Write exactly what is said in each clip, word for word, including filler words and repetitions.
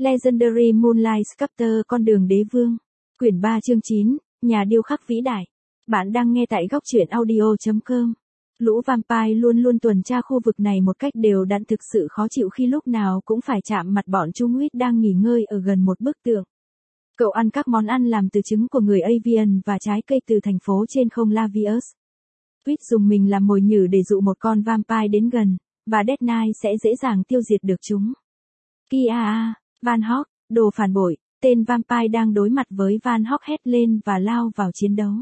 Legendary Moonlight Sculptor Con đường đế vương. Quyển ba chương chín, Nhà điêu khắc vĩ đại. Bạn đang nghe tại góc truyện audio chấm com. Lũ vampire luôn luôn tuần tra khu vực này một cách đều đặn, thực sự khó chịu khi lúc nào cũng phải chạm mặt bọn chúng. Huyết đang nghỉ ngơi ở gần một bức tượng. Cậu ăn các món ăn làm từ trứng của người Avian và trái cây từ thành phố trên không Lavius. Huyết dùng mình làm mồi nhử để dụ một con vampire đến gần, và Death Knight sẽ dễ dàng tiêu diệt được chúng. Kia, Van Hawk, đồ phản bội, tên vampire đang đối mặt với Van Hawk hét lên và lao vào chiến đấu.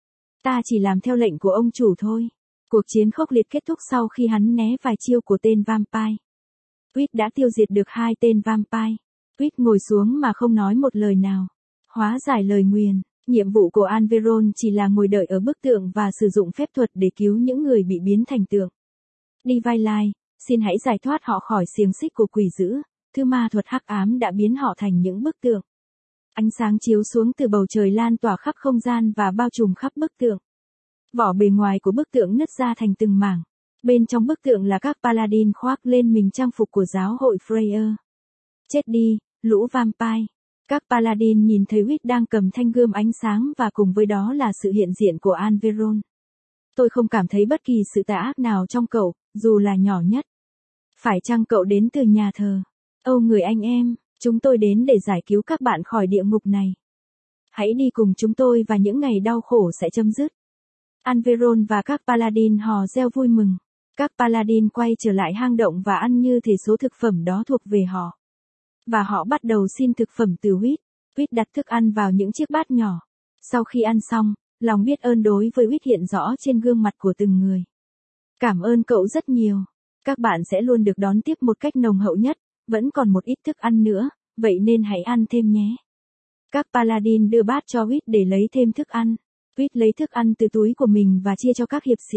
Ta chỉ làm theo lệnh của ông chủ thôi. Cuộc chiến khốc liệt kết thúc sau khi hắn né vài chiêu của tên vampire. Huyết đã tiêu diệt được hai tên vampire. Huyết ngồi xuống mà không nói một lời nào. Hóa giải lời nguyền, nhiệm vụ của Anveron chỉ là ngồi đợi ở bức tượng và sử dụng phép thuật để cứu những người bị biến thành tượng. Divine Light, xin hãy giải thoát họ khỏi xiềng xích của quỷ dữ. Thứ ma thuật hắc ám đã biến họ thành những bức tượng. Ánh sáng chiếu xuống từ bầu trời lan tỏa khắp không gian và bao trùm khắp bức tượng. Vỏ bề ngoài của bức tượng nứt ra thành từng mảng. Bên trong bức tượng là các paladin khoác lên mình trang phục của giáo hội Freya. Chết đi, lũ vampire. Các paladin nhìn thấy Huyết đang cầm thanh gươm ánh sáng và cùng với đó là sự hiện diện của Anveron. Tôi không cảm thấy bất kỳ sự tà ác nào trong cậu, dù là nhỏ nhất. Phải chăng cậu đến từ nhà thờ? Âu người anh em, chúng tôi đến để giải cứu các bạn khỏi địa ngục này. Hãy đi cùng chúng tôi và những ngày đau khổ sẽ chấm dứt. Anveron và các paladin hò reo vui mừng. Các paladin quay trở lại hang động và ăn như thể số thực phẩm đó thuộc về họ. Và họ bắt đầu xin thực phẩm từ Huyết. Huyết đặt thức ăn vào những chiếc bát nhỏ. Sau khi ăn xong, lòng biết ơn đối với Huyết hiện rõ trên gương mặt của từng người. Cảm ơn cậu rất nhiều. Các bạn sẽ luôn được đón tiếp một cách nồng hậu nhất. Vẫn còn một ít thức ăn nữa, vậy nên hãy ăn thêm nhé. Các paladin đưa bát cho Huyết để lấy thêm thức ăn. Huyết lấy thức ăn từ túi của mình và chia cho các hiệp sĩ.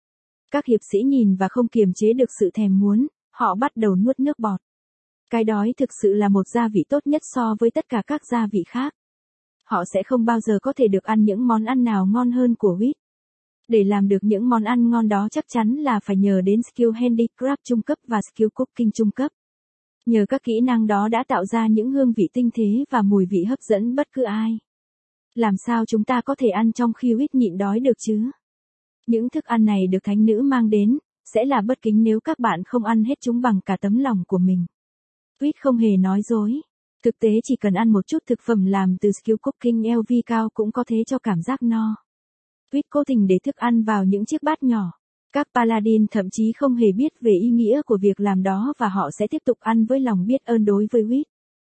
Các hiệp sĩ nhìn và không kiềm chế được sự thèm muốn, họ bắt đầu nuốt nước bọt. Cái đói thực sự là một gia vị tốt nhất so với tất cả các gia vị khác. Họ sẽ không bao giờ có thể được ăn những món ăn nào ngon hơn của Huyết. Để làm được những món ăn ngon đó chắc chắn là phải nhờ đến skill handicraft trung cấp và skill cooking trung cấp. Nhờ các kỹ năng đó đã tạo ra những hương vị tinh tế và mùi vị hấp dẫn bất cứ ai. Làm sao chúng ta có thể ăn trong khi Huyết nhịn đói được chứ? Những thức ăn này được thánh nữ mang đến, sẽ là bất kính nếu các bạn không ăn hết chúng bằng cả tấm lòng của mình. Huyết không hề nói dối. Thực tế chỉ cần ăn một chút thực phẩm làm từ skill cooking lờ vê cao cũng có thể cho cảm giác no. Huyết cố tình để thức ăn vào những chiếc bát nhỏ. Các paladin thậm chí không hề biết về ý nghĩa của việc làm đó và họ sẽ tiếp tục ăn với lòng biết ơn đối với Huyết.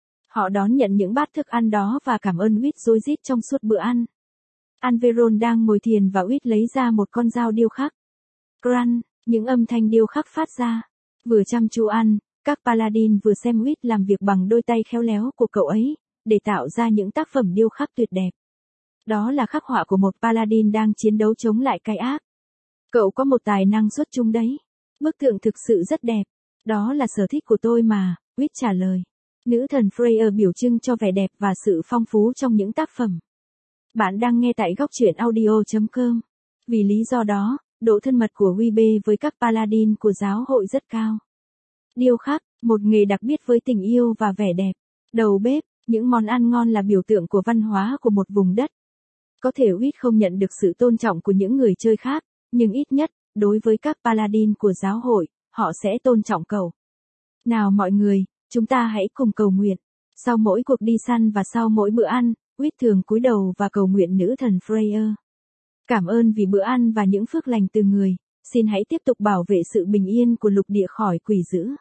Họ đón nhận những bát thức ăn đó và cảm ơn Huyết rối rít trong suốt bữa ăn. Anveron đang ngồi thiền và Huyết lấy ra một con dao điêu khắc. Crunch, những âm thanh điêu khắc phát ra. Vừa chăm chú ăn, các paladin vừa xem Huyết làm việc bằng đôi tay khéo léo của cậu ấy, để tạo ra những tác phẩm điêu khắc tuyệt đẹp. Đó là khắc họa của một paladin đang chiến đấu chống lại cái ác. Cậu có một tài năng xuất chúng đấy. Bức tượng thực sự rất đẹp. Đó là sở thích của tôi mà, Huyết trả lời. Nữ thần Freya biểu trưng cho vẻ đẹp và sự phong phú trong những tác phẩm. Bạn đang nghe tại góc truyện audio chấm com. Vì lý do đó, độ thân mật của Huyết với các paladin của giáo hội rất cao. Điêu khắc, một nghề đặc biệt với tình yêu và vẻ đẹp. Đầu bếp, những món ăn ngon là biểu tượng của văn hóa của một vùng đất. Có thể Huyết không nhận được sự tôn trọng của những người chơi khác. Nhưng ít nhất, đối với các paladin của giáo hội, họ sẽ tôn trọng cậu. Nào mọi người, chúng ta hãy cùng cầu nguyện. Sau mỗi cuộc đi săn và sau mỗi bữa ăn, Huyết thường cúi đầu và cầu nguyện nữ thần Freya. Cảm ơn vì bữa ăn và những phước lành từ người, xin hãy tiếp tục bảo vệ sự bình yên của lục địa khỏi quỷ dữ.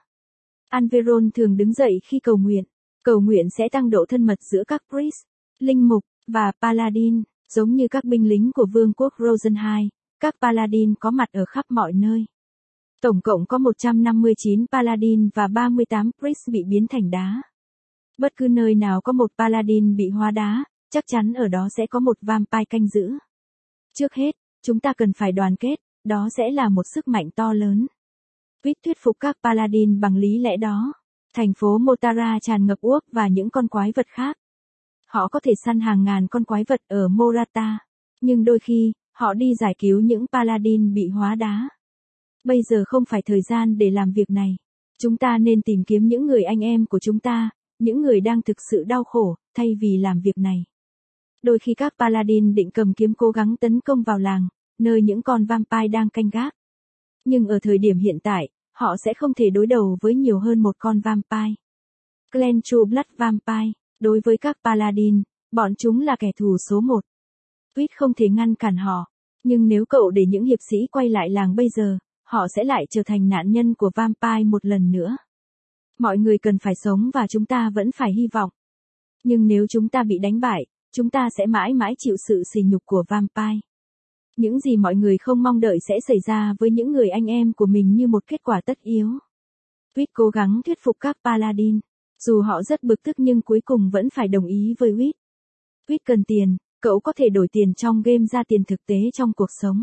Anveron thường đứng dậy khi cầu nguyện. Cầu nguyện sẽ tăng độ thân mật giữa các priest, linh mục, và paladin, giống như các binh lính của vương quốc Rosenheim. Các paladin có mặt ở khắp mọi nơi. Tổng cộng có một trăm năm mươi chín paladin và ba mươi tám priest bị biến thành đá. Bất cứ nơi nào có một paladin bị hóa đá, chắc chắn ở đó sẽ có một vampire canh giữ. Trước hết, chúng ta cần phải đoàn kết, đó sẽ là một sức mạnh to lớn. Huyết thuyết phục các paladin bằng lý lẽ đó. Thành phố Motara tràn ngập uốc và những con quái vật khác. Họ có thể săn hàng ngàn con quái vật ở Morata, nhưng đôi khi, họ đi giải cứu những paladin bị hóa đá. Bây giờ không phải thời gian để làm việc này. Chúng ta nên tìm kiếm những người anh em của chúng ta, những người đang thực sự đau khổ, thay vì làm việc này. Đôi khi các Paladin định cầm kiếm cố gắng tấn công vào làng, nơi những con vampire đang canh gác. Nhưng ở thời điểm hiện tại, họ sẽ không thể đối đầu với nhiều hơn một con vampire. Clan True Blood Vampire, đối với các Paladin, bọn chúng là kẻ thù số một. Quýt không thể ngăn cản họ, nhưng nếu cậu để những hiệp sĩ quay lại làng bây giờ, họ sẽ lại trở thành nạn nhân của vampire một lần nữa. Mọi người cần phải sống và chúng ta vẫn phải hy vọng. Nhưng nếu chúng ta bị đánh bại, chúng ta sẽ mãi mãi chịu sự sỉ nhục của vampire. Những gì mọi người không mong đợi sẽ xảy ra với những người anh em của mình như một kết quả tất yếu. Quýt cố gắng thuyết phục các Paladin, dù họ rất bực tức nhưng cuối cùng vẫn phải đồng ý với Quýt. Quýt cần tiền, cậu có thể đổi tiền trong game ra tiền thực tế trong cuộc sống.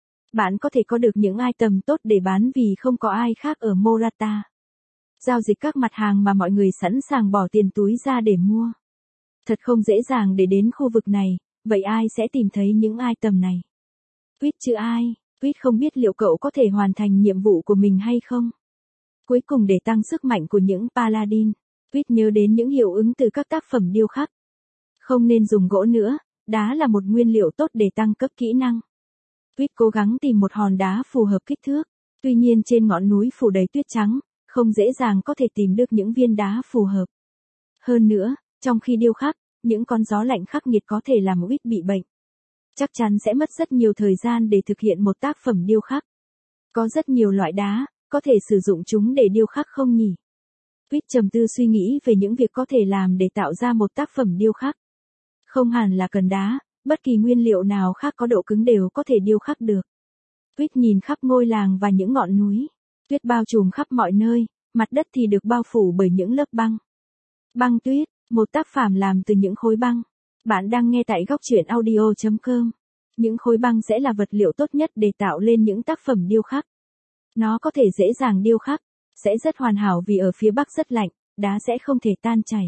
Bạn có thể có được những item tốt để bán vì không có ai khác ở Morata. Giao dịch các mặt hàng mà mọi người sẵn sàng bỏ tiền túi ra để mua. Thật không dễ dàng để đến khu vực này, vậy ai sẽ tìm thấy những item này? Quýt chứ ai, Quýt không biết liệu cậu có thể hoàn thành nhiệm vụ của mình hay không. Cuối cùng để tăng sức mạnh của những Paladin, Quýt nhớ đến những hiệu ứng từ các tác phẩm điêu khắc. Không nên dùng gỗ nữa, đá là một nguyên liệu tốt để tăng cấp kỹ năng. Quýt cố gắng tìm một hòn đá phù hợp kích thước, tuy nhiên trên ngọn núi phủ đầy tuyết trắng, không dễ dàng có thể tìm được những viên đá phù hợp. Hơn nữa, trong khi điêu khắc, những con gió lạnh khắc nghiệt có thể làm Quýt bị bệnh. Chắc chắn sẽ mất rất nhiều thời gian để thực hiện một tác phẩm điêu khắc. Có rất nhiều loại đá, có thể sử dụng chúng để điêu khắc không nhỉ? Quýt trầm tư suy nghĩ về những việc có thể làm để tạo ra một tác phẩm điêu khắc. Không hẳn là cần đá, bất kỳ nguyên liệu nào khác có độ cứng đều có thể điêu khắc được. Quýt nhìn khắp ngôi làng và những ngọn núi. Tuyết bao trùm khắp mọi nơi, mặt đất thì được bao phủ bởi những lớp băng. Băng tuyết, một tác phẩm làm từ những khối băng. Bạn đang nghe tại góc truyện audio chấm com. Những khối băng sẽ là vật liệu tốt nhất để tạo lên những tác phẩm điêu khắc. Nó có thể dễ dàng điêu khắc, sẽ rất hoàn hảo vì ở phía bắc rất lạnh, đá sẽ không thể tan chảy.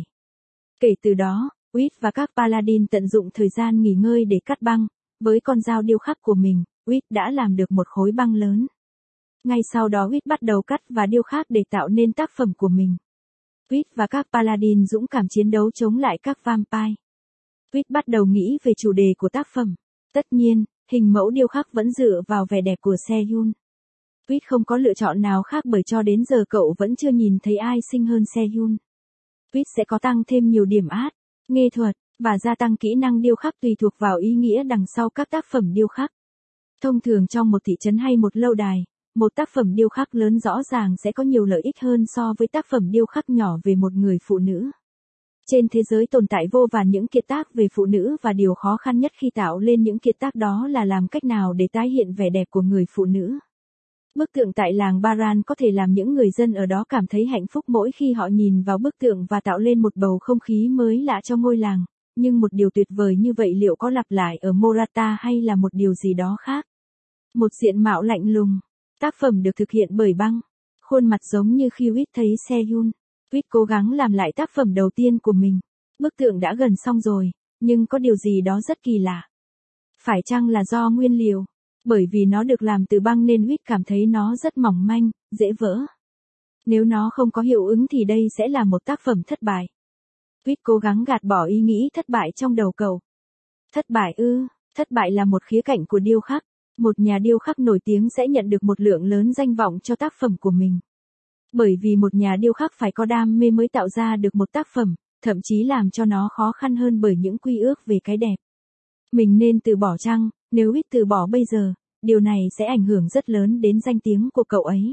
Kể từ đó, Quýt và các Paladin tận dụng thời gian nghỉ ngơi để cắt băng. Với con dao điêu khắc của mình, Quýt đã làm được một khối băng lớn. Ngay sau đó Quýt bắt đầu cắt và điêu khắc để tạo nên tác phẩm của mình. Quýt và các Paladin dũng cảm chiến đấu chống lại các vampire. Quýt bắt đầu nghĩ về chủ đề của tác phẩm. Tất nhiên, hình mẫu điêu khắc vẫn dựa vào vẻ đẹp của Seyun. Quýt không có lựa chọn nào khác bởi cho đến giờ cậu vẫn chưa nhìn thấy ai xinh hơn Seyun. Quýt sẽ có tăng thêm nhiều điểm art, nghệ thuật, và gia tăng kỹ năng điêu khắc tùy thuộc vào ý nghĩa đằng sau các tác phẩm điêu khắc. Thông thường trong một thị trấn hay một lâu đài, một tác phẩm điêu khắc lớn rõ ràng sẽ có nhiều lợi ích hơn so với tác phẩm điêu khắc nhỏ về một người phụ nữ. Trên thế giới tồn tại vô vàn những kiệt tác về phụ nữ và điều khó khăn nhất khi tạo lên những kiệt tác đó là làm cách nào để tái hiện vẻ đẹp của người phụ nữ. Bức tượng tại làng Baran có thể làm những người dân ở đó cảm thấy hạnh phúc mỗi khi họ nhìn vào bức tượng và tạo lên một bầu không khí mới lạ cho ngôi làng. Nhưng một điều tuyệt vời như vậy liệu có lặp lại ở Morata hay là một điều gì đó khác? Một diện mạo lạnh lùng. Tác phẩm được thực hiện bởi băng. Khuôn mặt giống như khi Quýt thấy Seyun. Quýt cố gắng làm lại tác phẩm đầu tiên của mình. Bức tượng đã gần xong rồi, nhưng có điều gì đó rất kỳ lạ. Phải chăng là do nguyên liệu? Bởi vì nó được làm từ băng nên Quýt cảm thấy nó rất mỏng manh, dễ vỡ. Nếu nó không có hiệu ứng thì đây sẽ là một tác phẩm thất bại. Quýt cố gắng gạt bỏ ý nghĩ thất bại trong đầu cậu. Thất bại ư, thất bại là một khía cạnh của điêu khắc. Một nhà điêu khắc nổi tiếng sẽ nhận được một lượng lớn danh vọng cho tác phẩm của mình. Bởi vì một nhà điêu khắc phải có đam mê mới tạo ra được một tác phẩm, thậm chí làm cho nó khó khăn hơn bởi những quy ước về cái đẹp. Mình nên từ bỏ chăng? Nếu Quýt từ bỏ bây giờ, điều này sẽ ảnh hưởng rất lớn đến danh tiếng của cậu ấy.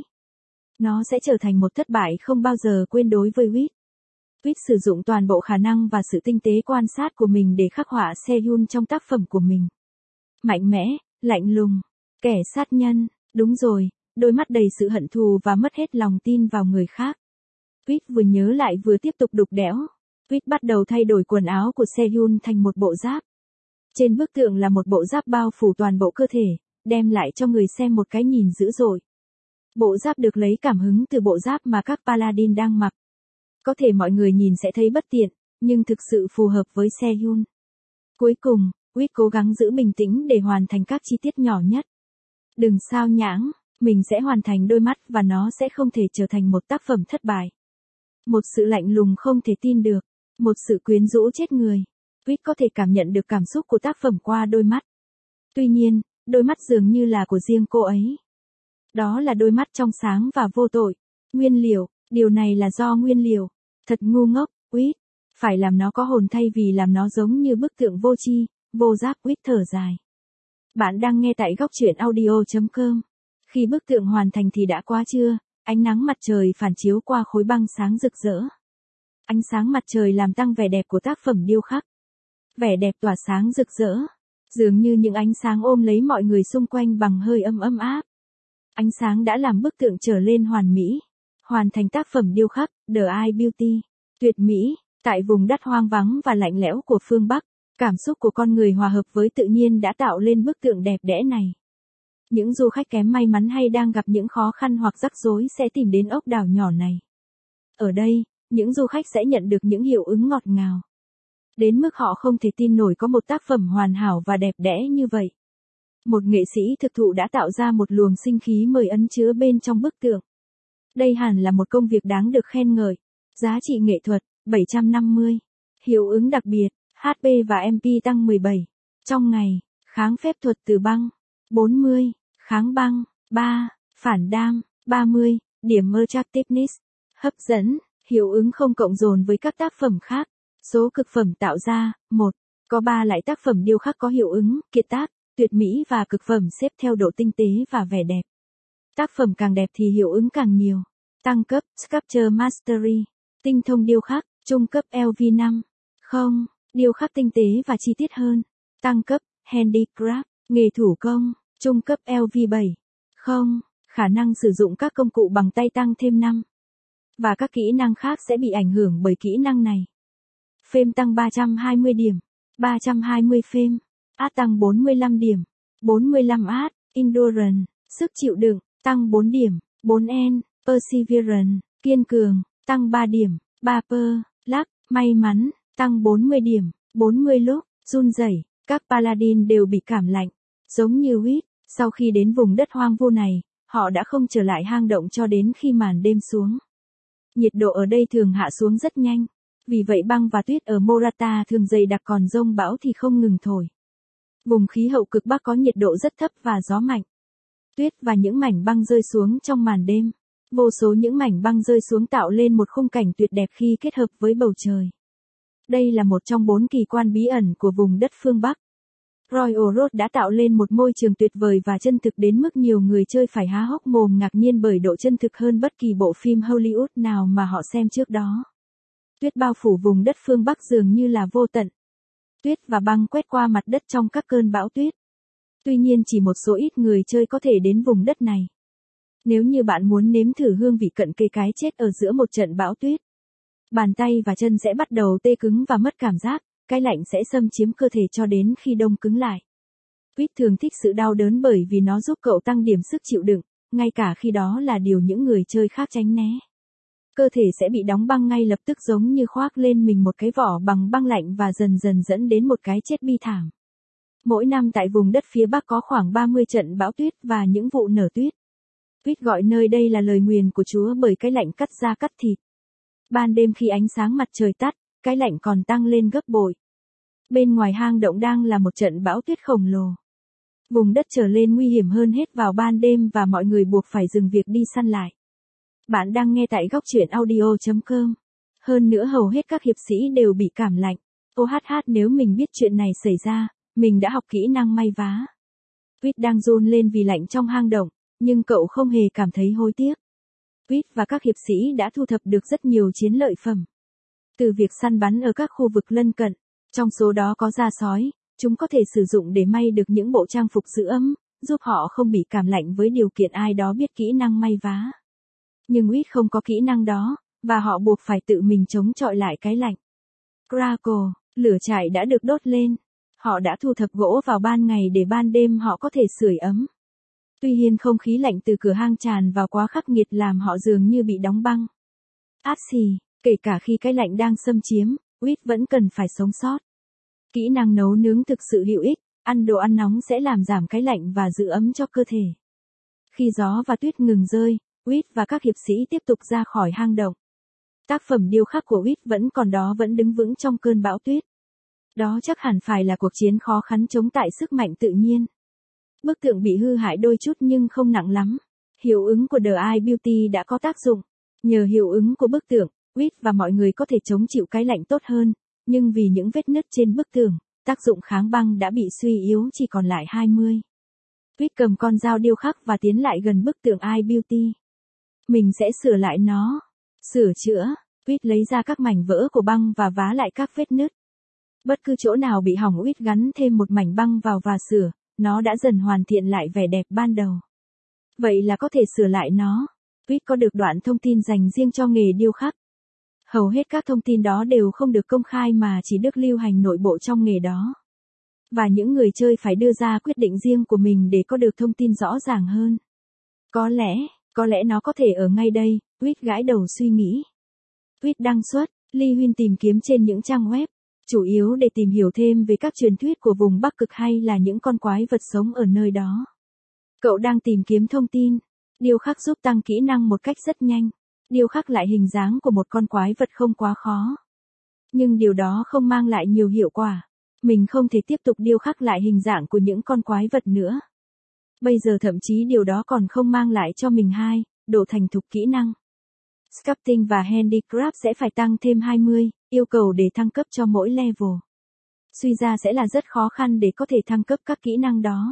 Nó sẽ trở thành một thất bại không bao giờ quên đối với Quýt. Quýt sử dụng toàn bộ khả năng và sự tinh tế quan sát của mình để khắc họa Seyun trong tác phẩm của mình. Mạnh mẽ, lạnh lùng, kẻ sát nhân, đúng rồi, đôi mắt đầy sự hận thù và mất hết lòng tin vào người khác. Quýt vừa nhớ lại vừa tiếp tục đục đẽo. Quýt bắt đầu thay đổi quần áo của Seyun thành một bộ giáp. Trên bức tượng là một bộ giáp bao phủ toàn bộ cơ thể, đem lại cho người xem một cái nhìn dữ dội. Bộ giáp được lấy cảm hứng từ bộ giáp mà các Paladin đang mặc. Có thể mọi người nhìn sẽ thấy bất tiện, nhưng thực sự phù hợp với Seyun. Cuối cùng, Quýt cố gắng giữ bình tĩnh để hoàn thành các chi tiết nhỏ nhất. Đừng sao nhãng, mình sẽ hoàn thành đôi mắt và nó sẽ không thể trở thành một tác phẩm thất bại. Một sự lạnh lùng không thể tin được. Một sự quyến rũ chết người. Reed có thể cảm nhận được cảm xúc của tác phẩm qua đôi mắt. Tuy nhiên, đôi mắt dường như là của riêng cô ấy. Đó là đôi mắt trong sáng và vô tội. Nguyên liệu, điều này là do nguyên liệu. Thật ngu ngốc, Reed. Phải làm nó có hồn thay vì làm nó giống như bức tượng vô tri, vô giác. Reed thở dài. Bạn đang nghe tại góc truyện audio chấm com. Khi bức tượng hoàn thành thì đã quá trưa, ánh nắng mặt trời phản chiếu qua khối băng sáng rực rỡ. Ánh sáng mặt trời làm tăng vẻ đẹp của tác phẩm điêu khắc. Vẻ đẹp tỏa sáng rực rỡ. Dường như những ánh sáng ôm lấy mọi người xung quanh bằng hơi ấm ấm áp. Ánh sáng đã làm bức tượng trở lên hoàn mỹ. Hoàn thành tác phẩm điêu khắc, The Eye Beauty. Tuyệt mỹ, tại vùng đất hoang vắng và lạnh lẽo của phương Bắc, cảm xúc của con người hòa hợp với tự nhiên đã tạo lên bức tượng đẹp đẽ này. Những du khách kém may mắn hay đang gặp những khó khăn hoặc rắc rối sẽ tìm đến ốc đảo nhỏ này. Ở đây, những du khách sẽ nhận được những hiệu ứng ngọt ngào. Đến mức họ không thể tin nổi có một tác phẩm hoàn hảo và đẹp đẽ như vậy. Một nghệ sĩ thực thụ đã tạo ra một luồng sinh khí mời ẩn chứa bên trong bức tượng. Đây hẳn là một công việc đáng được khen ngợi. Giá trị nghệ thuật, bảy trăm năm mươi. Hiệu ứng đặc biệt, hát pê và em pê tăng mười bảy. Trong ngày, kháng phép thuật từ băng, bốn mươi. Kháng băng, ba. Phản đam, ba mươi. Điểm attractiveness, hấp dẫn, hiệu ứng không cộng dồn với các tác phẩm khác. Số cực phẩm tạo ra, một. Có ba loại tác phẩm điêu khắc có hiệu ứng, kiệt tác, tuyệt mỹ và cực phẩm xếp theo độ tinh tế và vẻ đẹp. Tác phẩm càng đẹp thì hiệu ứng càng nhiều. Tăng cấp, Sculpture Mastery, tinh thông điêu khắc, trung cấp L V năm. Không, điêu khắc tinh tế và chi tiết hơn. Tăng cấp, Handicraft, nghề thủ công, trung cấp L V bảy. Không, khả năng sử dụng các công cụ bằng tay tăng thêm năm. Và các kỹ năng khác sẽ bị ảnh hưởng bởi kỹ năng này. Phêm tăng ba trăm hai mươi điểm, ba trăm hai mươi phêm. Art tăng bốn mươi lăm điểm, bốn mươi lăm art. Endurance, sức chịu đựng, tăng bốn điểm, bốn N. Perseverance, kiên cường, tăng ba điểm, ba Per. Luck, may mắn, tăng bốn mươi điểm, bốn mươi lúc. Run rẩy, các paladin đều bị cảm lạnh. Giống như Reed, sau khi đến vùng đất hoang vu này, họ đã không trở lại hang động cho đến khi màn đêm xuống. Nhiệt độ ở đây thường hạ xuống rất nhanh. Vì vậy băng và tuyết ở Morata thường dày đặc, còn dông bão thì không ngừng thổi. Vùng khí hậu cực Bắc có nhiệt độ rất thấp và gió mạnh. Tuyết và những mảnh băng rơi xuống trong màn đêm. Vô số những mảnh băng rơi xuống tạo lên một khung cảnh tuyệt đẹp khi kết hợp với bầu trời. Đây là một trong bốn kỳ quan bí ẩn của vùng đất phương Bắc. Royal Road đã tạo lên một môi trường tuyệt vời và chân thực đến mức nhiều người chơi phải há hốc mồm ngạc nhiên bởi độ chân thực hơn bất kỳ bộ phim Hollywood nào mà họ xem trước đó. Tuyết bao phủ vùng đất phương Bắc dường như là vô tận. Tuyết và băng quét qua mặt đất trong các cơn bão tuyết. Tuy nhiên chỉ một số ít người chơi có thể đến vùng đất này. Nếu như bạn muốn nếm thử hương vị cận kề cái chết ở giữa một trận bão tuyết, bàn tay và chân sẽ bắt đầu tê cứng và mất cảm giác, cái lạnh sẽ xâm chiếm cơ thể cho đến khi đông cứng lại. Reed thường thích sự đau đớn bởi vì nó giúp cậu tăng điểm sức chịu đựng, ngay cả khi đó là điều những người chơi khác tránh né. Cơ thể sẽ bị đóng băng ngay lập tức, giống như khoác lên mình một cái vỏ bằng băng lạnh, và dần dần dẫn đến một cái chết bi thảm. Mỗi năm tại vùng đất phía Bắc có khoảng ba mươi trận bão tuyết và những vụ nở tuyết. Reed gọi nơi đây là lời nguyền của Chúa bởi cái lạnh cắt da cắt thịt. Ban đêm khi ánh sáng mặt trời tắt, cái lạnh còn tăng lên gấp bội. Bên ngoài hang động đang là một trận bão tuyết khổng lồ. Vùng đất trở lên nguy hiểm hơn hết vào ban đêm và mọi người buộc phải dừng việc đi săn lại. Bạn đang nghe tại góc truyện audio chấm com. Hơn nữa hầu hết các hiệp sĩ đều bị cảm lạnh. Ô hát hát, nếu mình biết chuyện này xảy ra, mình đã học kỹ năng may vá. Reed đang run lên vì lạnh trong hang động, nhưng cậu không hề cảm thấy hối tiếc. Reed và các hiệp sĩ đã thu thập được rất nhiều chiến lợi phẩm. Từ việc săn bắn ở các khu vực lân cận, trong số đó có da sói, chúng có thể sử dụng để may được những bộ trang phục giữ ấm, giúp họ không bị cảm lạnh với điều kiện ai đó biết kỹ năng may vá. Nhưng Reed không có kỹ năng đó, và họ buộc phải tự mình chống chọi lại cái lạnh. Crackle, lửa trại đã được đốt lên. Họ đã thu thập gỗ vào ban ngày để ban đêm họ có thể sưởi ấm. Tuy nhiên không khí lạnh từ cửa hang tràn vào quá khắc nghiệt làm họ dường như bị đóng băng. Át xì, kể cả khi cái lạnh đang xâm chiếm, Reed vẫn cần phải sống sót. Kỹ năng nấu nướng thực sự hữu ích, ăn đồ ăn nóng sẽ làm giảm cái lạnh và giữ ấm cho cơ thể. Khi gió và tuyết ngừng rơi, Reed và các hiệp sĩ tiếp tục ra khỏi hang động. Tác phẩm điêu khắc của Uyết vẫn còn đó, vẫn đứng vững trong cơn bão tuyết. Đó chắc hẳn phải là cuộc chiến khó khăn chống tại sức mạnh tự nhiên. Bức tượng bị hư hại đôi chút nhưng không nặng lắm. Hiệu ứng của The Eye Beauty đã có tác dụng. Nhờ hiệu ứng của bức tượng, Uyết và mọi người có thể chống chịu cái lạnh tốt hơn, nhưng vì những vết nứt trên bức tường, tác dụng kháng băng đã bị suy yếu chỉ còn lại hai mươi. Uyết cầm con dao điêu khắc và tiến lại gần bức tượng Eye Beauty. Mình sẽ sửa lại nó. Sửa chữa. Uyết lấy ra các mảnh vỡ của băng và vá lại các vết nứt. Bất cứ chỗ nào bị hỏng Uyết gắn thêm một mảnh băng vào và sửa, nó đã dần hoàn thiện lại vẻ đẹp ban đầu. Vậy là có thể sửa lại nó. Uyết có được đoạn thông tin dành riêng cho nghề điêu khắc. Hầu hết các thông tin đó đều không được công khai mà chỉ được lưu hành nội bộ trong nghề đó. Và những người chơi phải đưa ra quyết định riêng của mình để có được thông tin rõ ràng hơn. Có lẽ, có lẽ nó có thể ở ngay đây, Uyết gãi đầu suy nghĩ. Uyết đăng xuất, Ly Huyên tìm kiếm trên những trang web, chủ yếu để tìm hiểu thêm về các truyền thuyết của vùng Bắc Cực hay là những con quái vật sống ở nơi đó. Cậu đang tìm kiếm thông tin. Điêu khắc giúp tăng kỹ năng một cách rất nhanh. Điêu khắc lại hình dáng của một con quái vật không quá khó. Nhưng điều đó không mang lại nhiều hiệu quả. Mình không thể tiếp tục điêu khắc lại hình dạng của những con quái vật nữa. Bây giờ thậm chí điều đó còn không mang lại cho mình hai, độ thành thục kỹ năng. Sculpting và Handicraft sẽ phải tăng thêm hai mươi, yêu cầu để thăng cấp cho mỗi level. Suy ra sẽ là rất khó khăn để có thể thăng cấp các kỹ năng đó.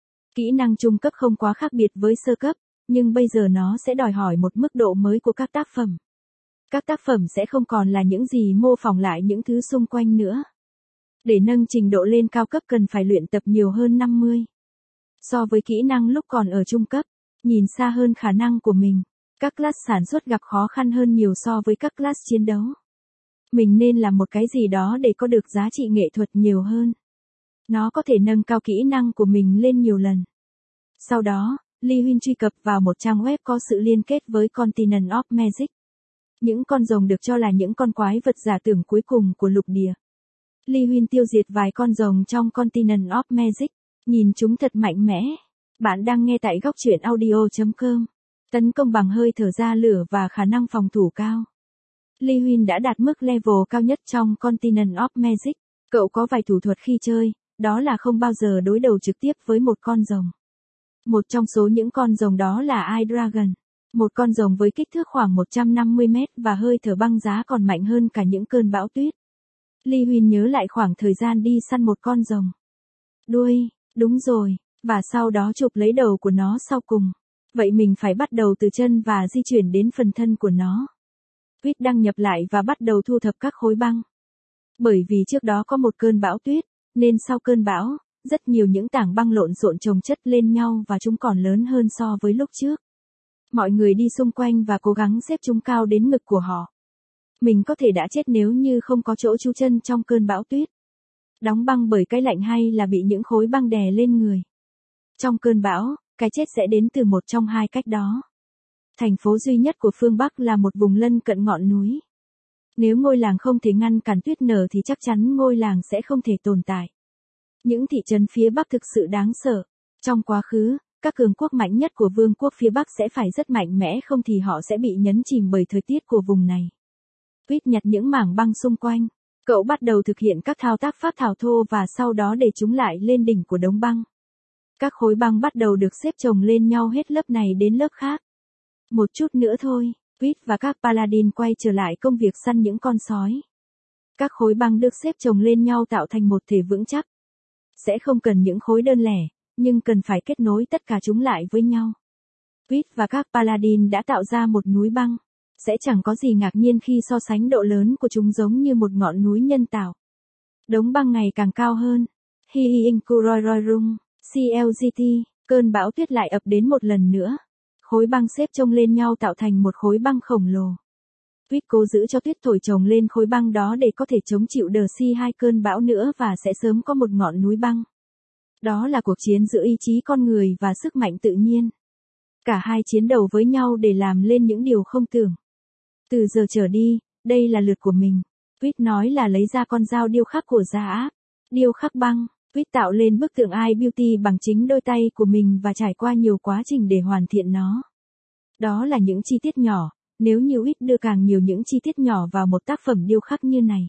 Kỹ năng trung cấp không quá khác biệt với sơ cấp, nhưng bây giờ nó sẽ đòi hỏi một mức độ mới của các tác phẩm. Các tác phẩm sẽ không còn là những gì mô phỏng lại những thứ xung quanh nữa. Để nâng trình độ lên cao cấp cần phải luyện tập nhiều hơn năm mươi. So với kỹ năng lúc còn ở trung cấp, nhìn xa hơn khả năng của mình, các class sản xuất gặp khó khăn hơn nhiều so với các class chiến đấu. Mình nên làm một cái gì đó để có được giá trị nghệ thuật nhiều hơn. Nó có thể nâng cao kỹ năng của mình lên nhiều lần. Sau đó, Ly Huyên truy cập vào một trang web có sự liên kết với Continent of Magic. Những con rồng được cho là những con quái vật giả tưởng cuối cùng của lục địa. Ly Huyên tiêu diệt vài con rồng trong Continent of Magic. Nhìn chúng thật mạnh mẽ. Bạn đang nghe tại góc truyện audio chấm com. Tấn công bằng hơi thở ra lửa và khả năng phòng thủ cao. Ly Huyên đã đạt mức level cao nhất trong Continent of Magic. Cậu có vài thủ thuật khi chơi, đó là không bao giờ đối đầu trực tiếp với một con rồng. Một trong số những con rồng đó là Eye Dragon. Một con rồng với kích thước khoảng một trăm năm mươi mét và hơi thở băng giá còn mạnh hơn cả những cơn bão tuyết. Ly Huyên nhớ lại khoảng thời gian đi săn một con rồng. Đuôi, đúng rồi, và sau đó chụp lấy đầu của nó sau cùng. Vậy mình phải bắt đầu từ chân và di chuyển đến phần thân của nó. Uyết đăng nhập lại và bắt đầu thu thập các khối băng. Bởi vì trước đó có một cơn bão tuyết, nên sau cơn bão, rất nhiều những tảng băng lộn xộn chồng chất lên nhau và chúng còn lớn hơn so với lúc trước. Mọi người đi xung quanh và cố gắng xếp chúng cao đến ngực của họ. Mình có thể đã chết nếu như không có chỗ trú chân trong cơn bão tuyết. Đóng băng bởi cái lạnh hay là bị những khối băng đè lên người. Trong cơn bão, cái chết sẽ đến từ một trong hai cách đó. Thành phố duy nhất của phương Bắc là một vùng lân cận ngọn núi. Nếu ngôi làng không thể ngăn cản tuyết nở thì chắc chắn ngôi làng sẽ không thể tồn tại. Những thị trấn phía Bắc thực sự đáng sợ. Trong quá khứ, các cường quốc mạnh nhất của vương quốc phía Bắc sẽ phải rất mạnh mẽ không thì họ sẽ bị nhấn chìm bởi thời tiết của vùng này. Uyết nhặt những mảng băng xung quanh. Cậu bắt đầu thực hiện các thao tác pháp thảo thô và sau đó để chúng lại lên đỉnh của đống băng. Các khối băng bắt đầu được xếp chồng lên nhau hết lớp này đến lớp khác. Một chút nữa thôi, Uyết và các paladin quay trở lại công việc săn những con sói. Các khối băng được xếp chồng lên nhau tạo thành một thể vững chắc. Sẽ không cần những khối đơn lẻ, nhưng cần phải kết nối tất cả chúng lại với nhau. Uyết và các paladin đã tạo ra một núi băng. Sẽ chẳng có gì ngạc nhiên khi so sánh độ lớn của chúng giống như một ngọn núi nhân tạo. Đống băng ngày càng cao hơn. Hi hi inkuroi roi rung, xê lờ giê tê, cơn bão tuyết lại ập đến một lần nữa. Khối băng xếp chồng lên nhau tạo thành một khối băng khổng lồ. Uyết cố giữ cho tuyết thổi chồng lên khối băng đó để có thể chống chịu đợt xê hai cơn bão nữa và sẽ sớm có một ngọn núi băng. Đó là cuộc chiến giữa ý chí con người và sức mạnh tự nhiên. Cả hai chiến đấu với nhau để làm lên những điều không tưởng. Từ giờ trở đi, đây là lượt của mình. Uyết nói là lấy ra con dao điêu khắc của Gia Áp. Điêu khắc băng. Uyết tạo lên bức tượng Eye Beauty bằng chính đôi tay của mình và trải qua nhiều quá trình để hoàn thiện nó. Đó là những chi tiết nhỏ, Nếu như Wit đưa càng nhiều những chi tiết nhỏ vào một tác phẩm điêu khắc như này,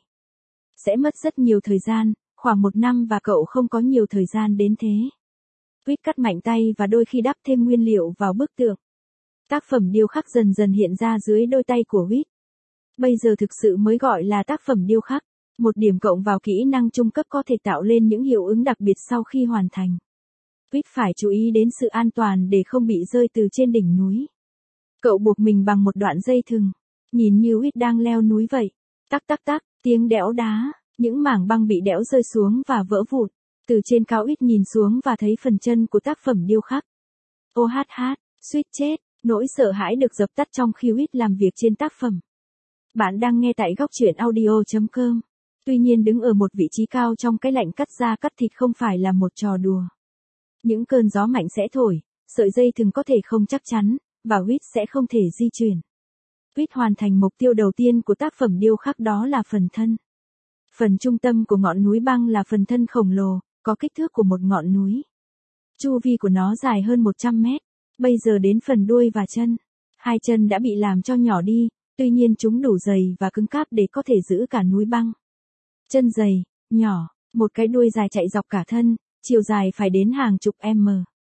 sẽ mất rất nhiều thời gian, khoảng một năm và cậu không có nhiều thời gian đến thế. Wit cắt mạnh tay và đôi khi đắp thêm nguyên liệu vào bức tượng. Tác phẩm điêu khắc dần dần hiện ra dưới đôi tay của Wit. Bây giờ thực sự mới gọi là tác phẩm điêu khắc. Một điểm cộng vào kỹ năng trung cấp có thể tạo lên những hiệu ứng đặc biệt sau khi hoàn thành. Wit phải chú ý đến sự an toàn để không bị rơi từ trên đỉnh núi. Cậu buộc mình bằng một đoạn dây thừng. Nhìn như Wit đang leo núi vậy. Tắc tắc tắc, tiếng đẽo đá, những mảng băng bị đẽo rơi xuống và vỡ vụn. Từ trên cao Wit nhìn xuống và thấy phần chân của tác phẩm điêu khắc. Ô hát hát, suýt chết, nỗi sợ hãi được dập tắt trong khi Wit làm việc trên tác phẩm. Bạn đang nghe tại góc truyện audio chấm com. Tuy nhiên đứng ở một vị trí cao trong cái lạnh cắt da cắt thịt không phải là một trò đùa. Những cơn gió mạnh sẽ thổi, sợi dây thừng có thể không chắc chắn, và Wit sẽ không thể di chuyển. Wit hoàn thành mục tiêu đầu tiên của tác phẩm điêu khắc, đó là phần thân. Phần trung tâm của ngọn núi băng là phần thân khổng lồ, có kích thước của một ngọn núi. Chu vi của nó dài hơn một trăm mét. Bây giờ đến phần đuôi và chân. Hai chân đã bị làm cho nhỏ đi, tuy nhiên chúng đủ dày và cứng cáp để có thể giữ cả núi băng. Chân dày, nhỏ, một cái đuôi dài chạy dọc cả thân, chiều dài phải đến hàng chục m.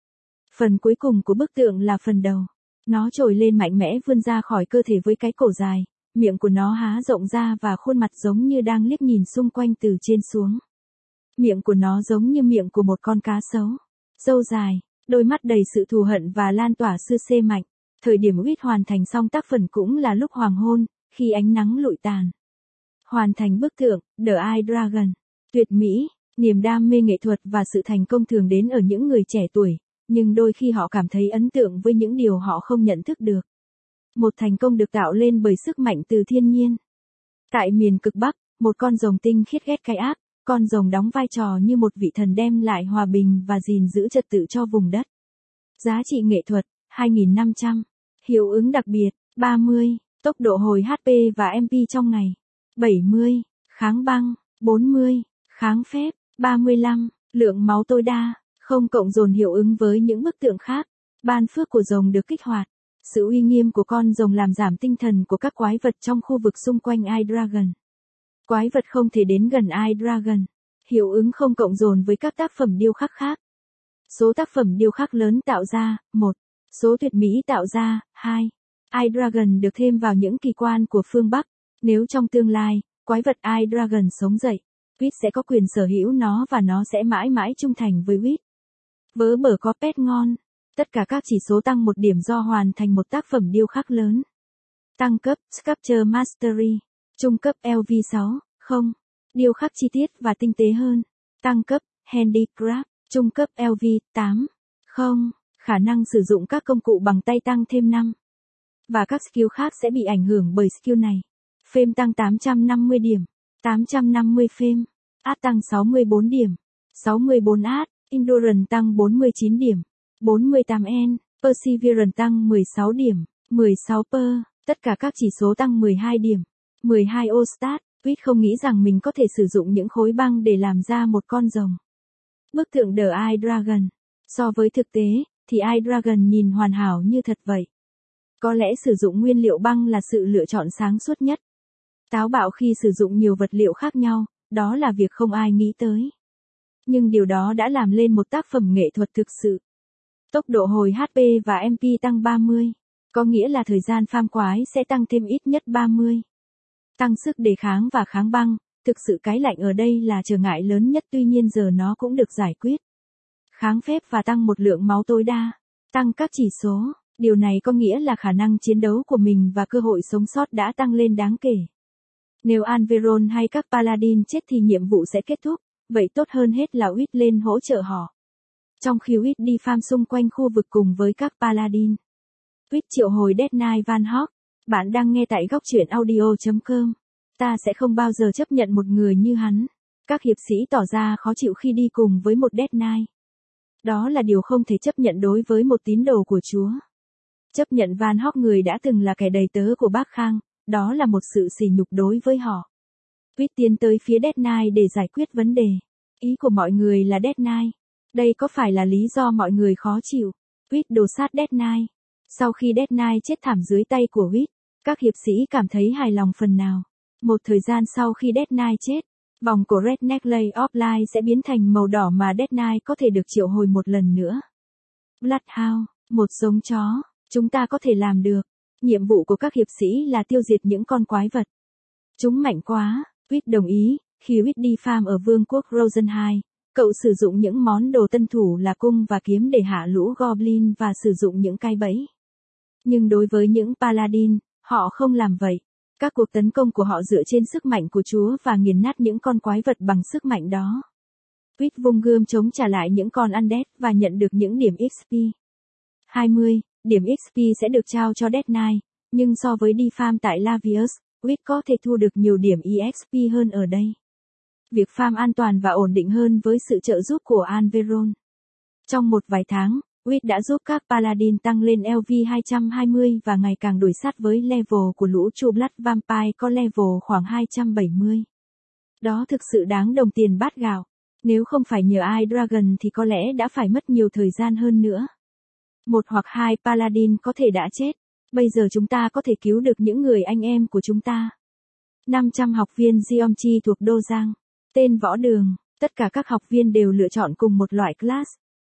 Phần cuối cùng của bức tượng là phần đầu. Nó trồi lên mạnh mẽ vươn ra khỏi cơ thể với cái cổ dài, miệng của nó há rộng ra và khuôn mặt giống như đang liếc nhìn xung quanh từ trên xuống. Miệng của nó giống như miệng của một con cá sấu. Râu dài, đôi mắt đầy sự thù hận và lan tỏa sư xê mạnh. Thời điểm Wit hoàn thành xong tác phẩm cũng là lúc hoàng hôn, khi ánh nắng lụi tàn. Hoàn thành bức tượng, The Eye Dragon. Tuyệt mỹ, niềm đam mê nghệ thuật và sự thành công thường đến ở những người trẻ tuổi, nhưng đôi khi họ cảm thấy ấn tượng với những điều họ không nhận thức được. Một thành công được tạo lên bởi sức mạnh từ thiên nhiên. Tại miền cực Bắc, một con rồng tinh khiết ghét cái ác, con rồng đóng vai trò như một vị thần đem lại hòa bình và gìn giữ trật tự cho vùng đất. Giá trị nghệ thuật, hai nghìn năm trăm. Hiệu ứng đặc biệt, ba mươi. Tốc độ hồi hát pê và em pê trong ngày, bảy mươi. Kháng băng, bốn mươi. Kháng phép, ba mươi lăm. Lượng máu tối đa, không cộng dồn hiệu ứng với những bức tượng khác. Ban phước của rồng được kích hoạt. Sự uy nghiêm của con rồng làm giảm tinh thần của các quái vật trong khu vực xung quanh Eye Dragon. Quái vật không thể đến gần Eye Dragon. Hiệu ứng không cộng dồn với các tác phẩm điêu khắc khác. Số tác phẩm điêu khắc lớn tạo ra, một. Số tuyệt mỹ tạo ra, hai. Eye Dragon được thêm vào những kỳ quan của phương Bắc. Nếu trong tương lai, quái vật Eye Dragon sống dậy, Wit sẽ có quyền sở hữu nó và nó sẽ mãi mãi trung thành với Wit. Vớ bở có pet ngon. Tất cả các chỉ số tăng một điểm do hoàn thành một tác phẩm điêu khắc lớn. Tăng cấp, Sculpture Mastery. Trung cấp lờ vê sáu, không. Điêu khắc chi tiết và tinh tế hơn. Tăng cấp, Handicraft. Trung cấp lờ vê tám, không. Khả năng sử dụng các công cụ bằng tay tăng thêm năm. Và các skill khác sẽ bị ảnh hưởng bởi skill này. Fame tăng tám trăm năm mươi điểm. tám trăm năm mươi Fame. Art tăng sáu mươi bốn điểm. sáu mươi bốn Art. Endurance tăng bốn mươi chín điểm. bốn mươi tám N. Perseverance tăng mười sáu điểm. mười sáu Per. Tất cả các chỉ số tăng mười hai điểm. mười hai O-Stat. Wit không nghĩ rằng mình có thể sử dụng những khối băng để làm ra một con rồng. Bức tượng The Eye Dragon. So với thực tế, thì Eye Dragon nhìn hoàn hảo như thật vậy. Có lẽ sử dụng nguyên liệu băng là sự lựa chọn sáng suốt nhất. Táo bạo khi sử dụng nhiều vật liệu khác nhau, đó là việc không ai nghĩ tới. Nhưng điều đó đã làm lên một tác phẩm nghệ thuật thực sự. Tốc độ hồi hát pê và em pê tăng ba mươi. Có nghĩa là thời gian farm quái sẽ tăng thêm ít nhất ba mươi. Tăng sức đề kháng và kháng băng, thực sự cái lạnh ở đây là trở ngại lớn nhất, tuy nhiên giờ nó cũng được giải quyết. Kháng phép và tăng một lượng máu tối đa. Tăng các chỉ số, điều này có nghĩa là khả năng chiến đấu của mình và cơ hội sống sót đã tăng lên đáng kể. Nếu Alveron hay các Paladin chết thì nhiệm vụ sẽ kết thúc, vậy tốt hơn hết là Wit lên hỗ trợ họ. Trong khi Wit đi farm xung quanh khu vực cùng với các Paladin. Wit triệu hồi Death Knight Van Hawk. Bạn đang nghe tại góc truyện audio chấm com. Ta sẽ không bao giờ chấp nhận một người như hắn. Các hiệp sĩ tỏ ra khó chịu khi đi cùng với một Death Knight. Đó là điều không thể chấp nhận đối với một tín đồ của Chúa. Chấp nhận Van Hawk, người đã từng là kẻ đầy tớ của Bác Khang, đó là một sự sỉ nhục đối với họ. Wit tiến tới phía Death Knight để giải quyết vấn đề. Ý của mọi người là Death Knight. Đây có phải là lý do mọi người khó chịu? Wit đồ sát Death Knight. Sau khi Death Knight chết thảm dưới tay của Wit, Các hiệp sĩ cảm thấy hài lòng phần nào. Một thời gian sau khi Death Knight chết, vòng của Red Necklace of Light sẽ biến thành màu đỏ mà Death Knight có thể được triệu hồi một lần nữa. Bloodhound, một giống chó, chúng ta có thể làm được. Nhiệm vụ của các hiệp sĩ là tiêu diệt những con quái vật. Chúng mạnh quá, Whit đồng ý. Khi Whit đi farm ở vương quốc Rosenheim, cậu sử dụng những món đồ tân thủ là cung và kiếm để hạ lũ Goblin và sử dụng những cái bẫy. Nhưng đối với những Paladin, họ không làm vậy. Các cuộc tấn công của họ dựa trên sức mạnh của Chúa và nghiền nát những con quái vật bằng sức mạnh đó. Whit vung gươm chống trả lại những con Undead và nhận được những điểm ích pê. hai mươi, điểm ích pê sẽ được trao cho Death Knight, nhưng so với đi farm tại Lavius, Whit có thể thu được nhiều điểm e ích pê hơn ở đây. Việc farm an toàn và ổn định hơn với sự trợ giúp của Alveron. Trong một vài tháng, Whit đã giúp các Paladin tăng lên L V hai trăm hai mươi và ngày càng đuổi sát với level của lũ True Blood Vampire có level khoảng hai trăm bảy mươi. Đó thực sự đáng đồng tiền bát gạo. Nếu không phải nhờ Eye Dragon thì có lẽ đã phải mất nhiều thời gian hơn nữa. Một hoặc hai Paladin có thể đã chết. Bây giờ chúng ta có thể cứu được những người anh em của chúng ta. năm trăm học viên Geomchi thuộc Đô Giang. Tên võ đường, tất cả các học viên đều lựa chọn cùng một loại class.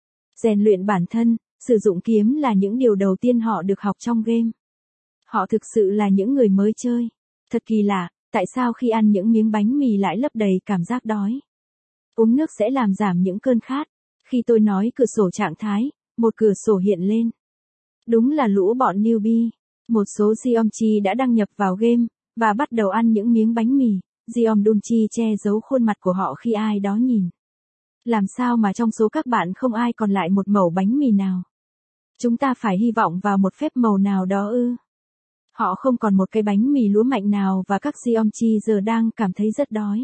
Rèn luyện bản thân, sử dụng kiếm là những điều đầu tiên họ được học trong game. Họ thực sự là những người mới chơi. Thật kỳ lạ, tại sao khi ăn những miếng bánh mì lại lấp đầy cảm giác đói? Uống nước sẽ làm giảm những cơn khát. Khi tôi nói cửa sổ trạng thái, một cửa sổ hiện lên. Đúng là lũ bọn newbie. Một số Geomchi đã đăng nhập vào game, và bắt đầu ăn những miếng bánh mì. Geom Dunchi che giấu khuôn mặt của họ khi ai đó nhìn. Làm sao mà trong số các bạn không ai còn lại một mẩu bánh mì nào? Chúng ta phải hy vọng vào một phép màu nào đó ư? Họ không còn một cái bánh mì lúa mạnh nào và các Geomchi giờ đang cảm thấy rất đói.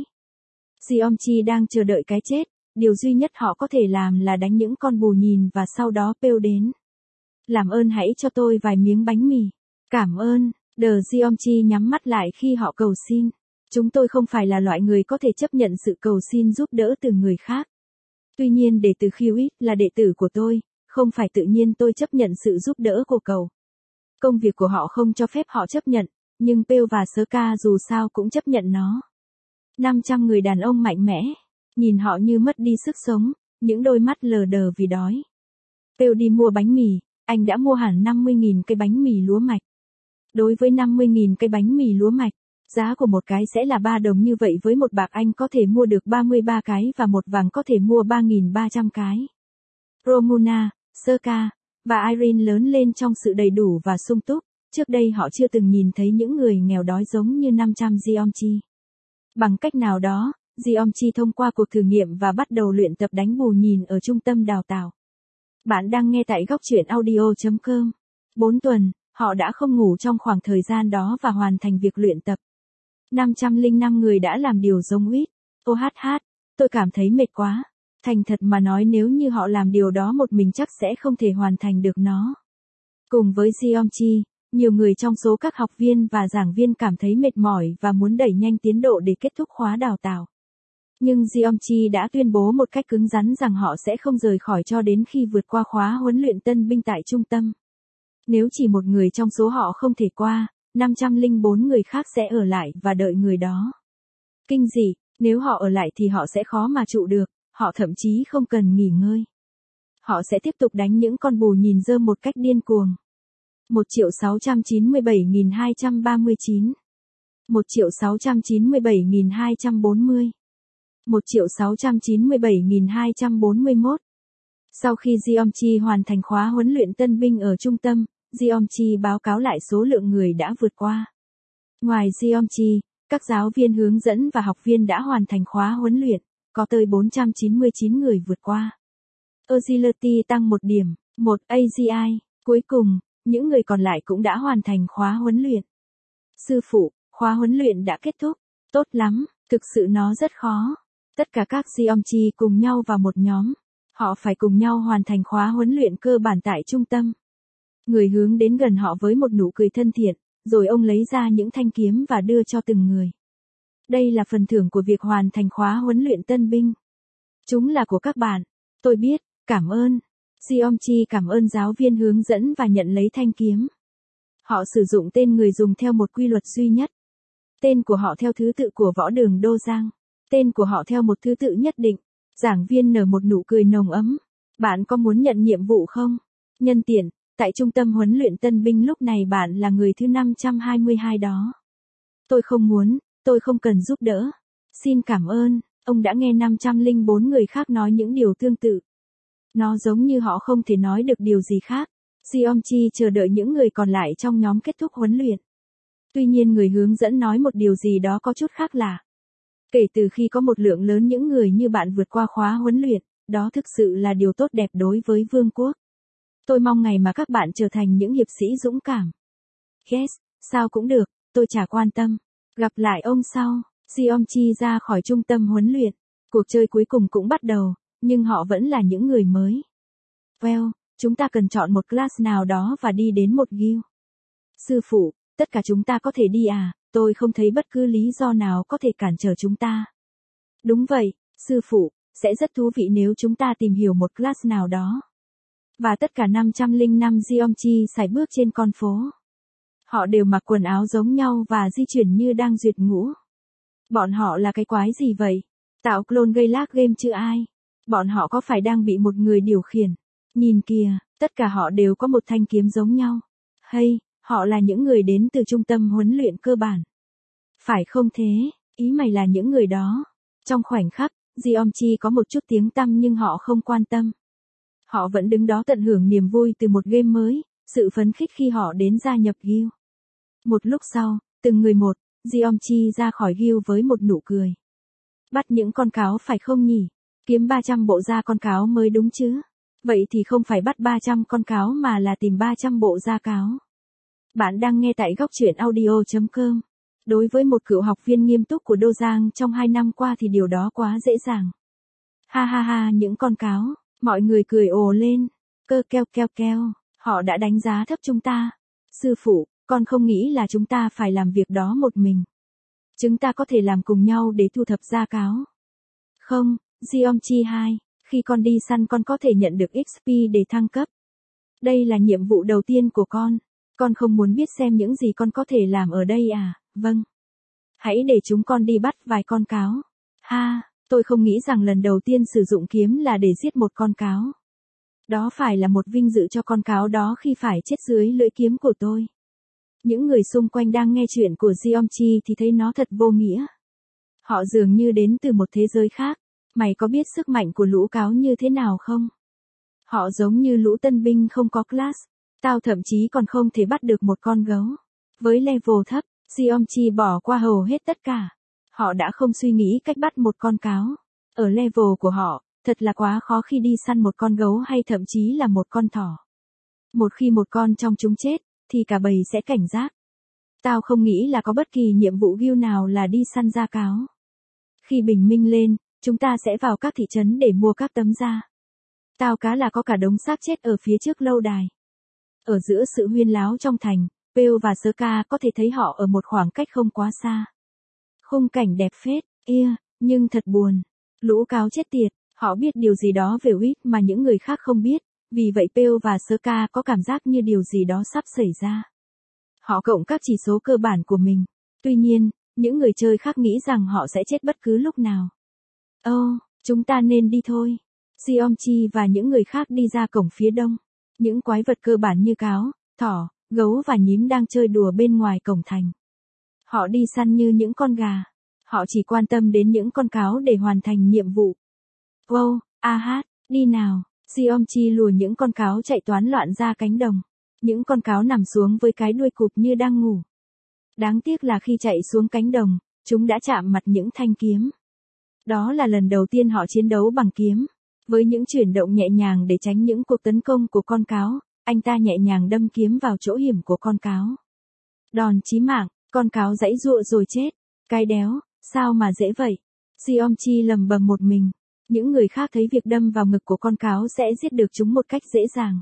Geomchi đang chờ đợi cái chết, điều duy nhất họ có thể làm là đánh những con bù nhìn và sau đó kêu đến. Làm ơn hãy cho tôi vài miếng bánh mì. Cảm ơn, The Geomchi nhắm mắt lại khi họ cầu xin. Chúng tôi không phải là loại người có thể chấp nhận sự cầu xin giúp đỡ từ người khác. Tuy nhiên đệ tử Hewitt là đệ tử của tôi, không phải tự nhiên tôi chấp nhận sự giúp đỡ của cậu. Công việc của họ không cho phép họ chấp nhận, nhưng Pale và Sơ-ca dù sao cũng chấp nhận nó. năm trăm người đàn ông mạnh mẽ, nhìn họ như mất đi sức sống, những đôi mắt lờ đờ vì đói. Pale đi mua bánh mì, anh đã mua hẳn năm mươi nghìn cái bánh mì lúa mạch. Đối với năm mươi nghìn cái bánh mì lúa mạch, giá của một cái sẽ là ba đồng, như vậy với một bạc anh có thể mua được ba mươi ba cái và một vàng có thể mua ba nghìn ba trăm cái. Romuna, Sơ-ca và Irene lớn lên trong sự đầy đủ và sung túc, trước đây họ chưa từng nhìn thấy những người nghèo đói giống như năm trăm Geomchi. Bằng cách nào đó, Geomchi thông qua cuộc thử nghiệm và bắt đầu luyện tập đánh bù nhìn ở trung tâm đào tạo. Bạn đang nghe tại góc truyện audio chấm com. bốn tuần, họ đã không ngủ trong khoảng thời gian đó và hoàn thành việc luyện tập. năm trăm lẻ năm người đã làm điều giống Whit. Ô hát hát, tôi cảm thấy mệt quá. Thành thật mà nói, nếu như họ làm điều đó một mình chắc sẽ không thể hoàn thành được nó. Cùng với Geomchi, nhiều người trong số các học viên và giảng viên cảm thấy mệt mỏi và muốn đẩy nhanh tiến độ để kết thúc khóa đào tạo. Nhưng Geomchi đã tuyên bố một cách cứng rắn rằng họ sẽ không rời khỏi cho đến khi vượt qua khóa huấn luyện tân binh tại trung tâm. Nếu chỉ một người trong số họ không thể qua, năm trăm lẻ bốn người khác sẽ ở lại và đợi người đó. Kinh dị, nếu họ ở lại thì họ sẽ khó mà trụ được, họ thậm chí không cần nghỉ ngơi. Họ sẽ tiếp tục đánh những con bù nhìn dơ một cách điên cuồng. một triệu sáu trăm chín mươi bảy nghìn hai trăm ba mươi chín. một triệu sáu trăm chín mươi bảy nghìn hai trăm bốn mươi. một triệu sáu trăm chín mươi bảy nghìn hai trăm bốn mươi mốt. Sau khi Geomchi hoàn thành khóa huấn luyện tân binh ở trung tâm, Geomchi báo cáo lại số lượng người đã vượt qua. Ngoài Geomchi, các giáo viên hướng dẫn và học viên đã hoàn thành khóa huấn luyện, có tới bốn trăm chín mươi chín người vượt qua. Agility tăng một điểm, một A G I. Cuối cùng, những người còn lại cũng đã hoàn thành khóa huấn luyện. Sư phụ, khóa huấn luyện đã kết thúc. Tốt lắm, thực sự nó rất khó. Tất cả các Geomchi cùng nhau vào một nhóm. Họ phải cùng nhau hoàn thành khóa huấn luyện cơ bản tại trung tâm. Người hướng đến gần họ với một nụ cười thân thiện, rồi ông lấy ra những thanh kiếm và đưa cho từng người. Đây là phần thưởng của việc hoàn thành khóa huấn luyện tân binh. Chúng là của các bạn. Tôi biết, cảm ơn. Geomchi cảm ơn giáo viên hướng dẫn và nhận lấy thanh kiếm. Họ sử dụng tên người dùng theo một quy luật duy nhất. Tên của họ theo thứ tự của võ đường Đô Giang. Tên của họ theo một thứ tự nhất định. Giảng viên nở một nụ cười nồng ấm. Bạn có muốn nhận nhiệm vụ không? Nhân tiện, tại trung tâm huấn luyện tân binh lúc này bạn là người thứ năm trăm hai mươi hai đó. Tôi không muốn, tôi không cần giúp đỡ. Xin cảm ơn, ông đã nghe năm trăm lẻ bốn người khác nói những điều tương tự. Nó giống như họ không thể nói được điều gì khác. Jeomchi chờ đợi những người còn lại trong nhóm kết thúc huấn luyện. Tuy nhiên người hướng dẫn nói một điều gì đó có chút khác lạ. Kể từ khi có một lượng lớn những người như bạn vượt qua khóa huấn luyện, đó thực sự là điều tốt đẹp đối với vương quốc. Tôi mong ngày mà các bạn trở thành những hiệp sĩ dũng cảm. Yes, sao cũng được, tôi chả quan tâm. Gặp lại ông sau. Jeomchi ra khỏi trung tâm huấn luyện. Cuộc chơi cuối cùng cũng bắt đầu, nhưng họ vẫn là những người mới. Well, chúng ta cần chọn một class nào đó và đi đến một guild. Sư phụ, tất cả chúng ta có thể đi à, tôi không thấy bất cứ lý do nào có thể cản trở chúng ta. Đúng vậy, sư phụ, sẽ rất thú vị nếu chúng ta tìm hiểu một class nào đó. Và tất cả năm trăm lẻ năm Jeomchi sải bước trên con phố. Họ đều mặc quần áo giống nhau và di chuyển như đang duyệt ngũ. Bọn họ là cái quái gì vậy? Tạo clone gây lag game chứ ai? Bọn họ có phải đang bị một người điều khiển? Nhìn kìa, tất cả họ đều có một thanh kiếm giống nhau. Hay, họ là những người đến từ trung tâm huấn luyện cơ bản. Phải không thế, ý mày là những người đó. Trong khoảnh khắc, Jeomchi có một chút tiếng tăm nhưng họ không quan tâm. Họ vẫn đứng đó tận hưởng niềm vui từ một game mới, sự phấn khích khi họ đến gia nhập guild. Một lúc sau, từng người một, Jeomchi ra khỏi guild với một nụ cười. Bắt những con cáo phải không nhỉ? Kiếm ba trăm bộ da con cáo mới đúng chứ? Vậy thì không phải bắt ba trăm con cáo mà là tìm ba trăm bộ da cáo. Bạn đang nghe tại góc truyện audio chấm com. Đối với một cựu học viên nghiêm túc của Đô Giang trong hai năm qua thì điều đó quá dễ dàng. Ha ha ha những con cáo, mọi người cười ồ lên. Cơ keo keo keo, họ đã đánh giá thấp chúng ta. Sư phụ, con không nghĩ là chúng ta phải làm việc đó một mình. Chúng ta có thể làm cùng nhau để thu thập da cáo. Không, Jeomchi hai, khi con đi săn con có thể nhận được ích pê để thăng cấp. Đây là nhiệm vụ đầu tiên của con. Con không muốn biết xem những gì con có thể làm ở đây à? Vâng. Hãy để chúng con đi bắt vài con cáo. Ha, tôi không nghĩ rằng lần đầu tiên sử dụng kiếm là để giết một con cáo. Đó phải là một vinh dự cho con cáo đó khi phải chết dưới lưỡi kiếm của tôi. Những người xung quanh đang nghe chuyện của Jeomchi thì thấy nó thật vô nghĩa. Họ dường như đến từ một thế giới khác. Mày có biết sức mạnh của lũ cáo như thế nào không? Họ giống như lũ tân binh không có class. Tao thậm chí còn không thể bắt được một con gấu. Với level thấp, Jeomchi bỏ qua hầu hết tất cả. Họ đã không suy nghĩ cách bắt một con cáo. Ở level của họ, thật là quá khó khi đi săn một con gấu hay thậm chí là một con thỏ. Một khi một con trong chúng chết, thì cả bầy sẽ cảnh giác. Tao không nghĩ là có bất kỳ nhiệm vụ guild nào là đi săn da cáo. Khi bình minh lên, chúng ta sẽ vào các thị trấn để mua các tấm da. Tao cá là có cả đống xác chết ở phía trước lâu đài. Ở giữa sự huyên láo trong thành, Pale và Sơ-ca có thể thấy họ ở một khoảng cách không quá xa. Khung cảnh đẹp phết, ia, nhưng thật buồn. Lũ cáo chết tiệt, họ biết điều gì đó về Wit mà những người khác không biết, vì vậy Pale và Sơ-ca có cảm giác như điều gì đó sắp xảy ra. Họ cộng các chỉ số cơ bản của mình. Tuy nhiên, những người chơi khác nghĩ rằng họ sẽ chết bất cứ lúc nào. Ô, oh, chúng ta nên đi thôi. Jeomchi và những người khác đi ra cổng phía đông. Những quái vật cơ bản như cáo, thỏ, gấu và nhím đang chơi đùa bên ngoài cổng thành. Họ đi săn như những con gà. Họ chỉ quan tâm đến những con cáo để hoàn thành nhiệm vụ. Wow, a hát, đi nào. Jeomchi lùa những con cáo chạy toán loạn ra cánh đồng. Những con cáo nằm xuống với cái đuôi cụp như đang ngủ. Đáng tiếc là khi chạy xuống cánh đồng, chúng đã chạm mặt những thanh kiếm. Đó là lần đầu tiên họ chiến đấu bằng kiếm. Với những chuyển động nhẹ nhàng để tránh những cuộc tấn công của con cáo, anh ta nhẹ nhàng đâm kiếm vào chỗ hiểm của con cáo. Đòn chí mạng, con cáo giãy giụa rồi chết. Cái đéo, sao mà dễ vậy? Jeomchi lầm bầm một mình. Những người khác thấy việc đâm vào ngực của con cáo sẽ giết được chúng một cách dễ dàng.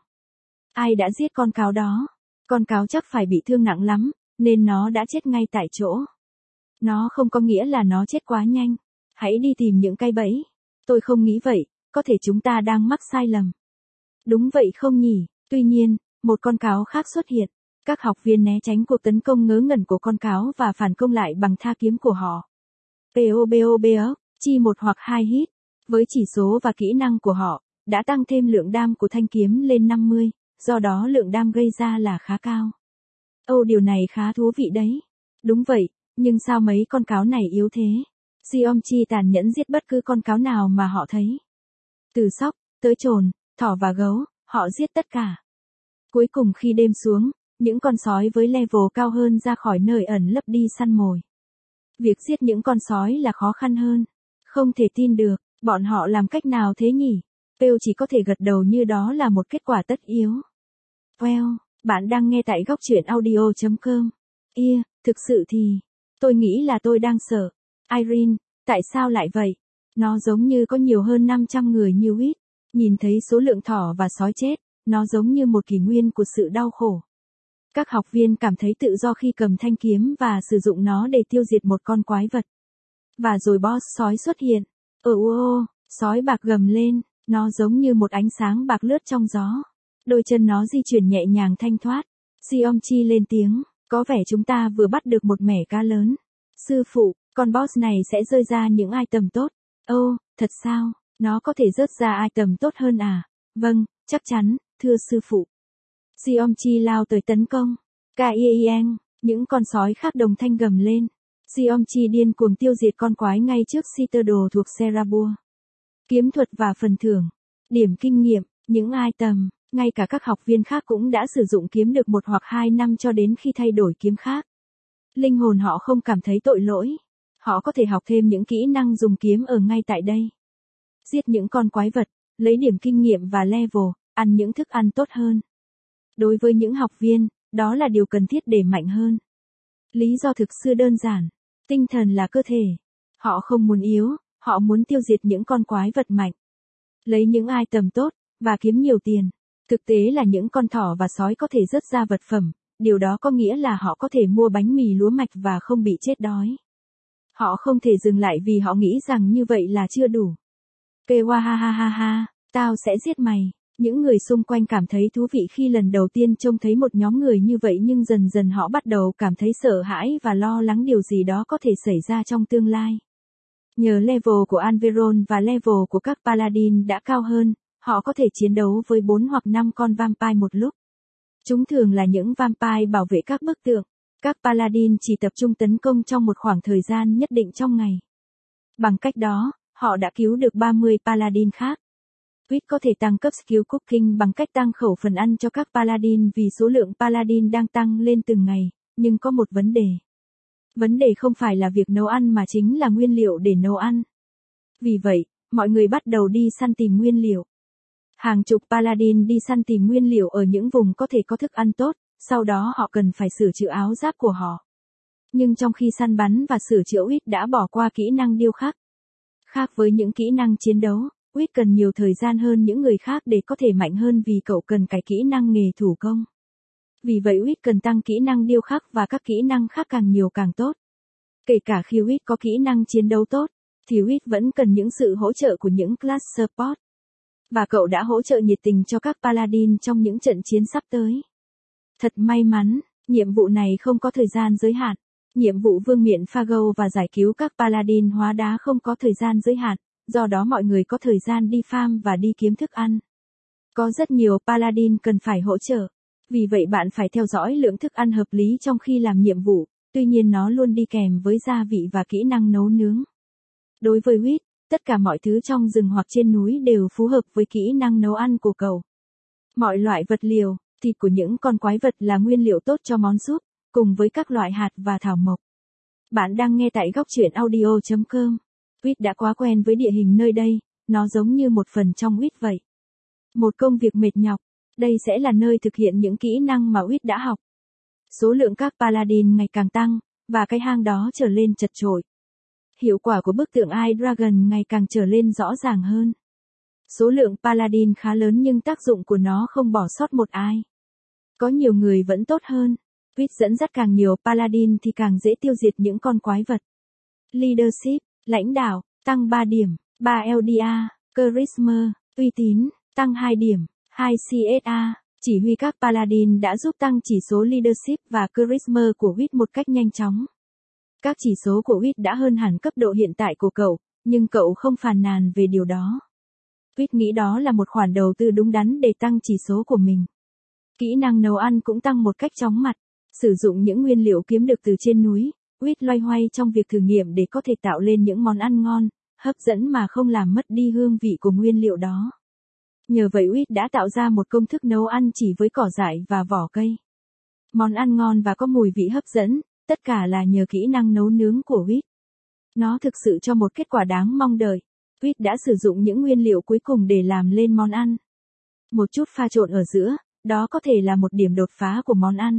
Ai đã giết con cáo đó? Con cáo chắc phải bị thương nặng lắm, nên nó đã chết ngay tại chỗ. Nó không có nghĩa là nó chết quá nhanh. Hãy đi tìm những cái bẫy. Tôi không nghĩ vậy, có thể chúng ta đang mắc sai lầm. Đúng vậy không nhỉ? Tuy nhiên, một con cáo khác xuất hiện. Các học viên né tránh cuộc tấn công ngớ ngẩn của con cáo và phản công lại bằng tha kiếm của họ. POBOBO, chi một hoặc hai hit, với chỉ số và kỹ năng của họ, đã tăng thêm lượng đam của thanh kiếm lên năm mươi, do đó lượng đam gây ra là khá cao. Ồ, điều này khá thú vị đấy. Đúng vậy, nhưng sao mấy con cáo này yếu thế? Xiaomchi tàn nhẫn giết bất cứ con cáo nào mà họ thấy. Từ sóc, tới trồn, thỏ và gấu, họ giết tất cả. Cuối cùng khi đêm xuống, những con sói với level cao hơn ra khỏi nơi ẩn lấp đi săn mồi. Việc giết những con sói là khó khăn hơn. Không thể tin được, bọn họ làm cách nào thế nhỉ? Pêu chỉ có thể gật đầu như đó là một kết quả tất yếu. Well, bạn đang nghe tại góc truyện audio chấm com. Yeah, thực sự thì, tôi nghĩ là tôi đang sợ. Irene, tại sao lại vậy? Nó giống như có nhiều hơn năm trăm người như Wit. Nhìn thấy số lượng thỏ và sói chết, nó giống như một kỷ nguyên của sự đau khổ. Các học viên cảm thấy tự do khi cầm thanh kiếm và sử dụng nó để tiêu diệt một con quái vật. Và rồi boss sói xuất hiện. Ờ ô, sói bạc gầm lên, nó giống như một ánh sáng bạc lướt trong gió. Đôi chân nó di chuyển nhẹ nhàng thanh thoát. Xiaomchi lên tiếng, có vẻ chúng ta vừa bắt được một mẻ cá lớn. Sư phụ, con boss này sẽ rơi ra những item tốt. Ô, oh, thật sao, nó có thể rớt ra item tốt hơn à? Vâng, chắc chắn, thưa sư phụ. Xiaomchi lao tới tấn công. Kaiyang, những con sói khác đồng thanh gầm lên. Xiaomchi điên cuồng tiêu diệt con quái ngay trước Citadel thuộc Serabua. Kiếm thuật và phần thưởng. Điểm kinh nghiệm, những item, ngay cả các học viên khác cũng đã sử dụng kiếm được một hoặc hai năm cho đến khi thay đổi kiếm khác. Linh hồn họ không cảm thấy tội lỗi. Họ có thể học thêm những kỹ năng dùng kiếm ở ngay tại đây. Giết những con quái vật, lấy điểm kinh nghiệm và level, ăn những thức ăn tốt hơn. Đối với những học viên, đó là điều cần thiết để mạnh hơn. Lý do thực sự đơn giản. Tinh thần là cơ thể. Họ không muốn yếu, họ muốn tiêu diệt những con quái vật mạnh. Lấy những item tốt, và kiếm nhiều tiền. Thực tế là những con thỏ và sói có thể rớt ra vật phẩm, điều đó có nghĩa là họ có thể mua bánh mì lúa mạch và không bị chết đói. Họ không thể dừng lại vì họ nghĩ rằng như vậy là chưa đủ. Kewa ha ha ha ha, tao sẽ giết mày. Những người xung quanh cảm thấy thú vị khi lần đầu tiên trông thấy một nhóm người như vậy, nhưng dần dần họ bắt đầu cảm thấy sợ hãi và lo lắng điều gì đó có thể xảy ra trong tương lai. Nhờ level của Alveron và level của các Paladin đã cao hơn, họ có thể chiến đấu với bốn hoặc năm con vampire một lúc. Chúng thường là những vampire bảo vệ các bức tượng. Các Paladin chỉ tập trung tấn công trong một khoảng thời gian nhất định trong ngày. Bằng cách đó, họ đã cứu được ba mươi Paladin khác. Wit có thể tăng cấp skill cooking bằng cách tăng khẩu phần ăn cho các Paladin vì số lượng Paladin đang tăng lên từng ngày, nhưng có một vấn đề. Vấn đề không phải là việc nấu ăn mà chính là nguyên liệu để nấu ăn. Vì vậy, mọi người bắt đầu đi săn tìm nguyên liệu. Hàng chục Paladin đi săn tìm nguyên liệu ở những vùng có thể có thức ăn tốt, sau đó họ cần phải sửa chữa áo giáp của họ. Nhưng trong khi săn bắn và sửa chữa, Wit đã bỏ qua kỹ năng điêu khắc. Khác với những kỹ năng chiến đấu, Wit cần nhiều thời gian hơn những người khác để có thể mạnh hơn vì cậu cần cái kỹ năng nghề thủ công. Vì vậy Wit cần tăng kỹ năng điêu khắc và các kỹ năng khác càng nhiều càng tốt. Kể cả khi Wit có kỹ năng chiến đấu tốt, thì Wit vẫn cần những sự hỗ trợ của những class support. Và cậu đã hỗ trợ nhiệt tình cho các Paladin trong những trận chiến sắp tới. Thật may mắn, nhiệm vụ này không có thời gian giới hạn. Nhiệm vụ vương miện Fago và giải cứu các Paladin hóa đá không có thời gian giới hạn, do đó mọi người có thời gian đi farm và đi kiếm thức ăn. Có rất nhiều Paladin cần phải hỗ trợ. Vì vậy bạn phải theo dõi lượng thức ăn hợp lý trong khi làm nhiệm vụ, tuy nhiên nó luôn đi kèm với gia vị và kỹ năng nấu nướng. Đối với Wit, tất cả mọi thứ trong rừng hoặc trên núi đều phù hợp với kỹ năng nấu ăn của cậu. Mọi loại vật liệu, thịt của những con quái vật là nguyên liệu tốt cho món súp, cùng với các loại hạt và thảo mộc. Bạn đang nghe tại góc truyện audio chấm com. Wit đã quá quen với địa hình nơi đây, nó giống như một phần trong Wit vậy. Một công việc mệt nhọc, đây sẽ là nơi thực hiện những kỹ năng mà Wit đã học. Số lượng các Paladin ngày càng tăng, và cái hang đó trở lên chật chội. Hiệu quả của bức tượng Eye Dragon ngày càng trở lên rõ ràng hơn. Số lượng Paladin khá lớn nhưng tác dụng của nó không bỏ sót một ai. Có nhiều người vẫn tốt hơn. Wit dẫn dắt càng nhiều Paladin thì càng dễ tiêu diệt những con quái vật. Leadership, lãnh đạo, tăng ba điểm, ba L D A, Charisma, uy tín, tăng hai điểm, hai C S A, Chỉ huy các Paladin đã giúp tăng chỉ số leadership và charisma của Wit một cách nhanh chóng. Các chỉ số của Wit đã hơn hẳn cấp độ hiện tại của cậu, nhưng cậu không phàn nàn về điều đó. Wit nghĩ đó là một khoản đầu tư đúng đắn để tăng chỉ số của mình. Kỹ năng nấu ăn cũng tăng một cách chóng mặt. Sử dụng những nguyên liệu kiếm được từ trên núi, Wit loay hoay trong việc thử nghiệm để có thể tạo lên những món ăn ngon, hấp dẫn mà không làm mất đi hương vị của nguyên liệu đó. Nhờ vậy Wit đã tạo ra một công thức nấu ăn chỉ với cỏ dại và vỏ cây. Món ăn ngon và có mùi vị hấp dẫn, tất cả là nhờ kỹ năng nấu nướng của Wit. Nó thực sự cho một kết quả đáng mong đợi. Wit đã sử dụng những nguyên liệu cuối cùng để làm lên món ăn. Một chút pha trộn ở giữa, đó có thể là một điểm đột phá của món ăn.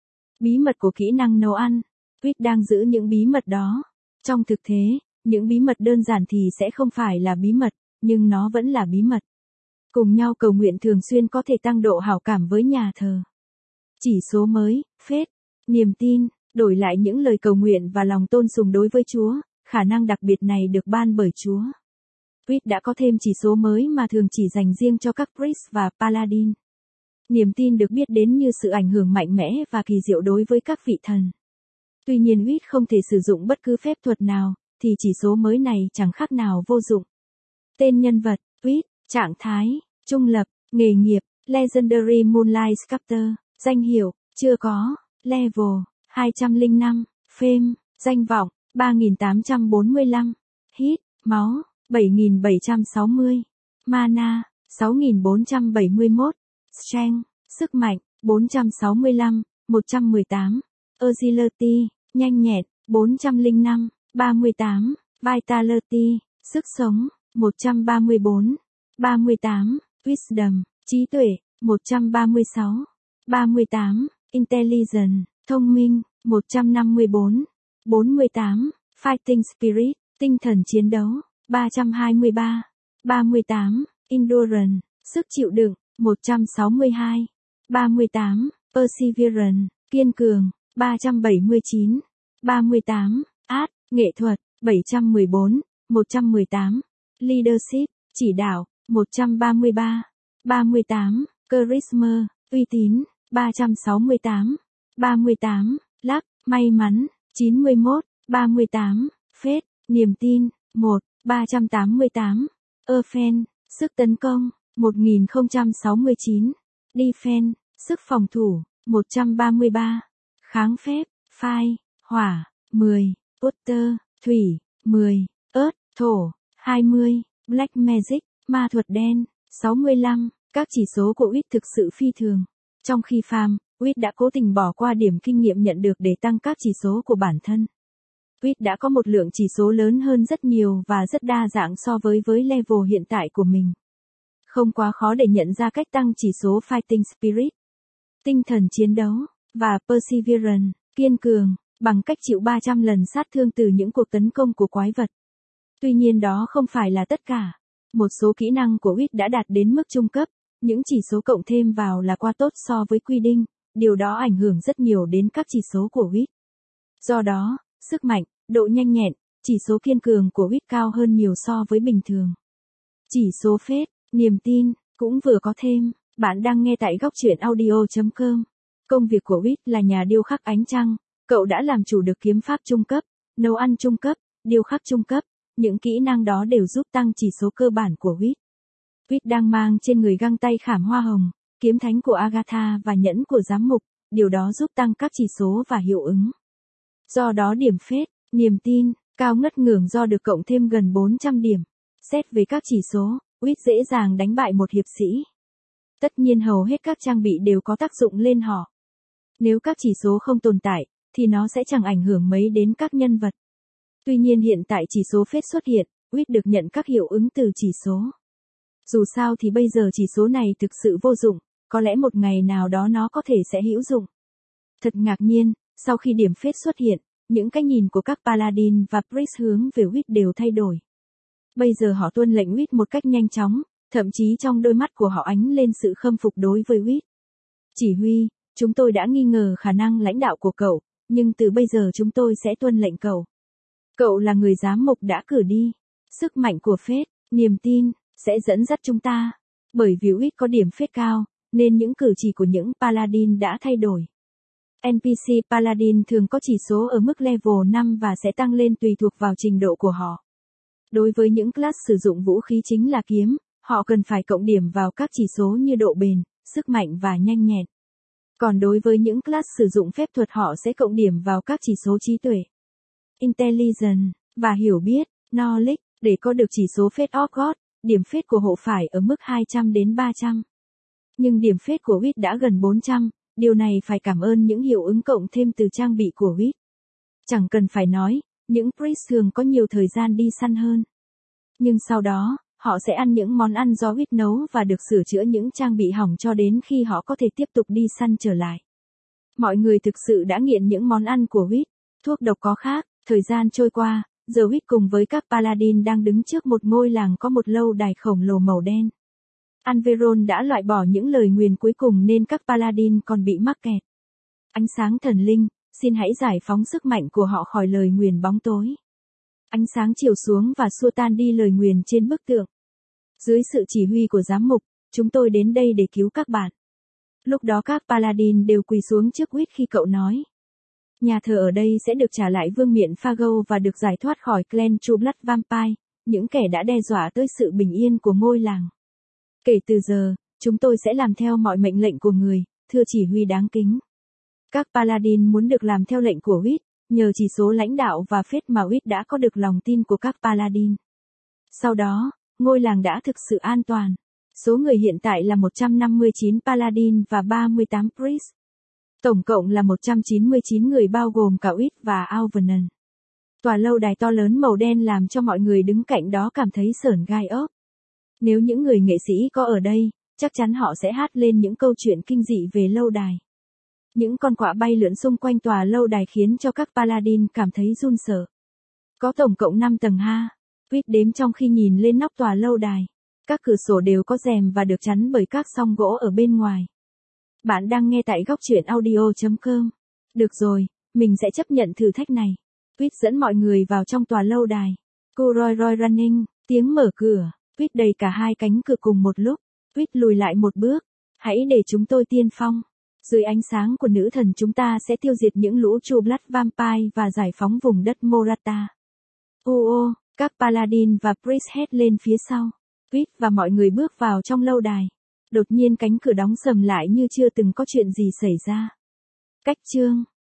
Bí mật của kỹ năng nấu ăn. Wit đang giữ những bí mật đó. Trong thực tế, những bí mật đơn giản thì sẽ không phải là bí mật, nhưng nó vẫn là bí mật. Cùng nhau cầu nguyện thường xuyên có thể tăng độ hảo cảm với nhà thờ. Chỉ số mới, faith, niềm tin, đổi lại những lời cầu nguyện và lòng tôn sùng đối với Chúa, khả năng đặc biệt này được ban bởi Chúa. Wit đã có thêm chỉ số mới mà thường chỉ dành riêng cho các priest và paladin. Niềm tin được biết đến như sự ảnh hưởng mạnh mẽ và kỳ diệu đối với các vị thần. Tuy nhiên Wit không thể sử dụng bất cứ phép thuật nào, thì chỉ số mới này chẳng khác nào vô dụng. Tên nhân vật, Wit, trạng thái, trung lập, nghề nghiệp, Legendary Moonlight Sculptor, danh hiệu, chưa có, level, hai trăm lẻ năm, fame, danh vọng, ba nghìn tám trăm bốn mươi lăm, hit, máu, bảy nghìn bảy trăm sáu mươi, mana, sáu nghìn bốn trăm bảy mươi mốt, strength, sức mạnh, bốn trăm sáu mươi lăm, một trăm mười tám, agility, nhanh nhẹn, bốn trăm lẻ năm, ba mươi tám, vitality, sức sống, một trăm ba mươi bốn, ba mươi tám, wisdom, trí tuệ, một trăm ba mươi sáu, ba mươi tám, intelligence, thông minh, một trăm năm mươi bốn, bốn mươi tám, fighting spirit, tinh thần chiến đấu, ba trăm hai mươi ba, ba mươi tám, endurance, sức chịu đựng, một trăm sáu mươi hai, ba mươi tám, perseverance, kiên cường, ba trăm bảy mươi chín, ba mươi tám, art, nghệ thuật, bảy trăm mười bốn, một trăm mười tám, leadership, chỉ đạo, một trăm ba mươi ba, ba mươi tám, charisma, uy tín, ba trăm sáu mươi tám, ba mươi tám, luck, may mắn, chín mươi mốt, ba mươi tám, faith, niềm tin, một, ba trăm tám mươi tám, offense, sức tấn công, một nghìn không trăm sáu mươi chín, defense, sức phòng thủ, một trăm ba mươi ba, kháng phép, fire, hỏa, mười, water, thủy, mười, earth, thổ, hai mươi, black magic, ma thuật đen, sáu mươi lăm, các chỉ số của Wit thực sự phi thường. Trong khi farm, Wit đã cố tình bỏ qua điểm kinh nghiệm nhận được để tăng các chỉ số của bản thân. Wit đã có một lượng chỉ số lớn hơn rất nhiều và rất đa dạng so với với level hiện tại của mình. Không quá khó để nhận ra cách tăng chỉ số fighting spirit, tinh thần chiến đấu, và perseverance, kiên cường, bằng cách chịu ba trăm lần sát thương từ những cuộc tấn công của quái vật. Tuy nhiên đó không phải là tất cả. Một số kỹ năng của Wit đã đạt đến mức trung cấp, những chỉ số cộng thêm vào là quá tốt so với quy định, điều đó ảnh hưởng rất nhiều đến các chỉ số của Wit. Do đó, sức mạnh, độ nhanh nhẹn, chỉ số kiên cường của Wit cao hơn nhiều so với bình thường. Chỉ số faith, niềm tin, cũng vừa có thêm. Bạn đang nghe tại góc truyện audio chấm com. Công việc của Wit là nhà điêu khắc ánh trăng. Cậu đã làm chủ được kiếm pháp trung cấp, nấu ăn trung cấp, điêu khắc trung cấp. Những kỹ năng đó đều giúp tăng chỉ số cơ bản của Wit. Wit đang mang trên người găng tay khảm hoa hồng, kiếm thánh của Agatha và nhẫn của giám mục. Điều đó giúp tăng các chỉ số và hiệu ứng. Do đó điểm faith, niềm tin, cao ngất ngưởng do được cộng thêm gần bốn trăm điểm. Xét về các chỉ số, Wit dễ dàng đánh bại một hiệp sĩ. Tất nhiên hầu hết các trang bị đều có tác dụng lên họ. Nếu các chỉ số không tồn tại, thì nó sẽ chẳng ảnh hưởng mấy đến các nhân vật. Tuy nhiên hiện tại chỉ số faith xuất hiện, Wit được nhận các hiệu ứng từ chỉ số. Dù sao thì bây giờ chỉ số này thực sự vô dụng, có lẽ một ngày nào đó nó có thể sẽ hữu dụng. Thật ngạc nhiên, sau khi điểm faith xuất hiện, những cái nhìn của các paladin và priest hướng về Wit đều thay đổi. Bây giờ họ tuân lệnh Wit một cách nhanh chóng, thậm chí trong đôi mắt của họ ánh lên sự khâm phục đối với Wit. Chỉ huy, chúng tôi đã nghi ngờ khả năng lãnh đạo của cậu, nhưng từ bây giờ chúng tôi sẽ tuân lệnh cậu. Cậu là người giám mục đã cử đi. Sức mạnh của faith, niềm tin, sẽ dẫn dắt chúng ta. Bởi vì Wit có điểm faith cao, nên những cử chỉ của những Paladin đã thay đổi. en pê xê Paladin thường có chỉ số ở mức level năm và sẽ tăng lên tùy thuộc vào trình độ của họ. Đối với những class sử dụng vũ khí chính là kiếm, họ cần phải cộng điểm vào các chỉ số như độ bền, sức mạnh và nhanh nhẹn. Còn đối với những class sử dụng phép thuật họ sẽ cộng điểm vào các chỉ số trí tuệ, intelligence, và hiểu biết, knowledge, để có được chỉ số Faith of God, điểm Faith của hộ phải ở mức hai trăm đến ba trăm. Nhưng điểm Faith của Wit đã gần bốn trăm, điều này phải cảm ơn những hiệu ứng cộng thêm từ trang bị của Wit. Chẳng cần phải nói, những priest thường có nhiều thời gian đi săn hơn. Nhưng sau đó, họ sẽ ăn những món ăn do Wit nấu và được sửa chữa những trang bị hỏng cho đến khi họ có thể tiếp tục đi săn trở lại. Mọi người thực sự đã nghiện những món ăn của Wit. Thuốc độc có khác, thời gian trôi qua, giờ Wit cùng với các Paladin đang đứng trước một ngôi làng có một lâu đài khổng lồ màu đen. Alveron đã loại bỏ những lời nguyền cuối cùng nên các Paladin còn bị mắc kẹt. Ánh sáng thần linh, xin hãy giải phóng sức mạnh của họ khỏi lời nguyền bóng tối. Ánh sáng chiếu xuống và xua tan đi lời nguyền trên bức tượng. Dưới sự chỉ huy của giám mục, chúng tôi đến đây để cứu các bạn. Lúc đó các Paladin đều quỳ xuống trước Wit khi cậu nói. Nhà thờ ở đây sẽ được trả lại vương miện Fargo và được giải thoát khỏi clan True Blood Vampire, những kẻ đã đe dọa tới sự bình yên của ngôi làng. Kể từ giờ, chúng tôi sẽ làm theo mọi mệnh lệnh của người, thưa chỉ huy đáng kính. Các Paladin muốn được làm theo lệnh của Wit, nhờ chỉ số lãnh đạo và phép mà Wit đã có được lòng tin của các Paladin. Sau đó, ngôi làng đã thực sự an toàn. Số người hiện tại là một trăm năm mươi chín Paladin và ba mươi tám Priest. Tổng cộng là một trăm chín mươi chín người bao gồm cả Wit và Alvernon. Tòa lâu đài to lớn màu đen làm cho mọi người đứng cạnh đó cảm thấy sởn gai ốc. Nếu những người nghệ sĩ có ở đây, chắc chắn họ sẽ hát lên những câu chuyện kinh dị về lâu đài. Những con quạ bay lượn xung quanh tòa lâu đài khiến cho các Paladin cảm thấy run sợ. Có tổng cộng năm tầng ha. Wit đếm trong khi nhìn lên nóc tòa lâu đài. Các cửa sổ đều có rèm và được chắn bởi các song gỗ ở bên ngoài. Bạn đang nghe tại góc truyện audio chấm com. Được rồi, mình sẽ chấp nhận thử thách này. Wit dẫn mọi người vào trong tòa lâu đài. Cô Roy Roy running, tiếng mở cửa. Wit đẩy cả hai cánh cửa cùng một lúc. Wit lùi lại một bước. Hãy để chúng tôi tiên phong. Dưới ánh sáng của nữ thần chúng ta sẽ tiêu diệt những lũ True Blood Vampire và giải phóng vùng đất Morata. Ô ô, các Paladin và Priest hét lên phía sau. Wit và mọi người bước vào trong lâu đài. Đột nhiên cánh cửa đóng sầm lại như chưa từng có chuyện gì xảy ra. Cách chương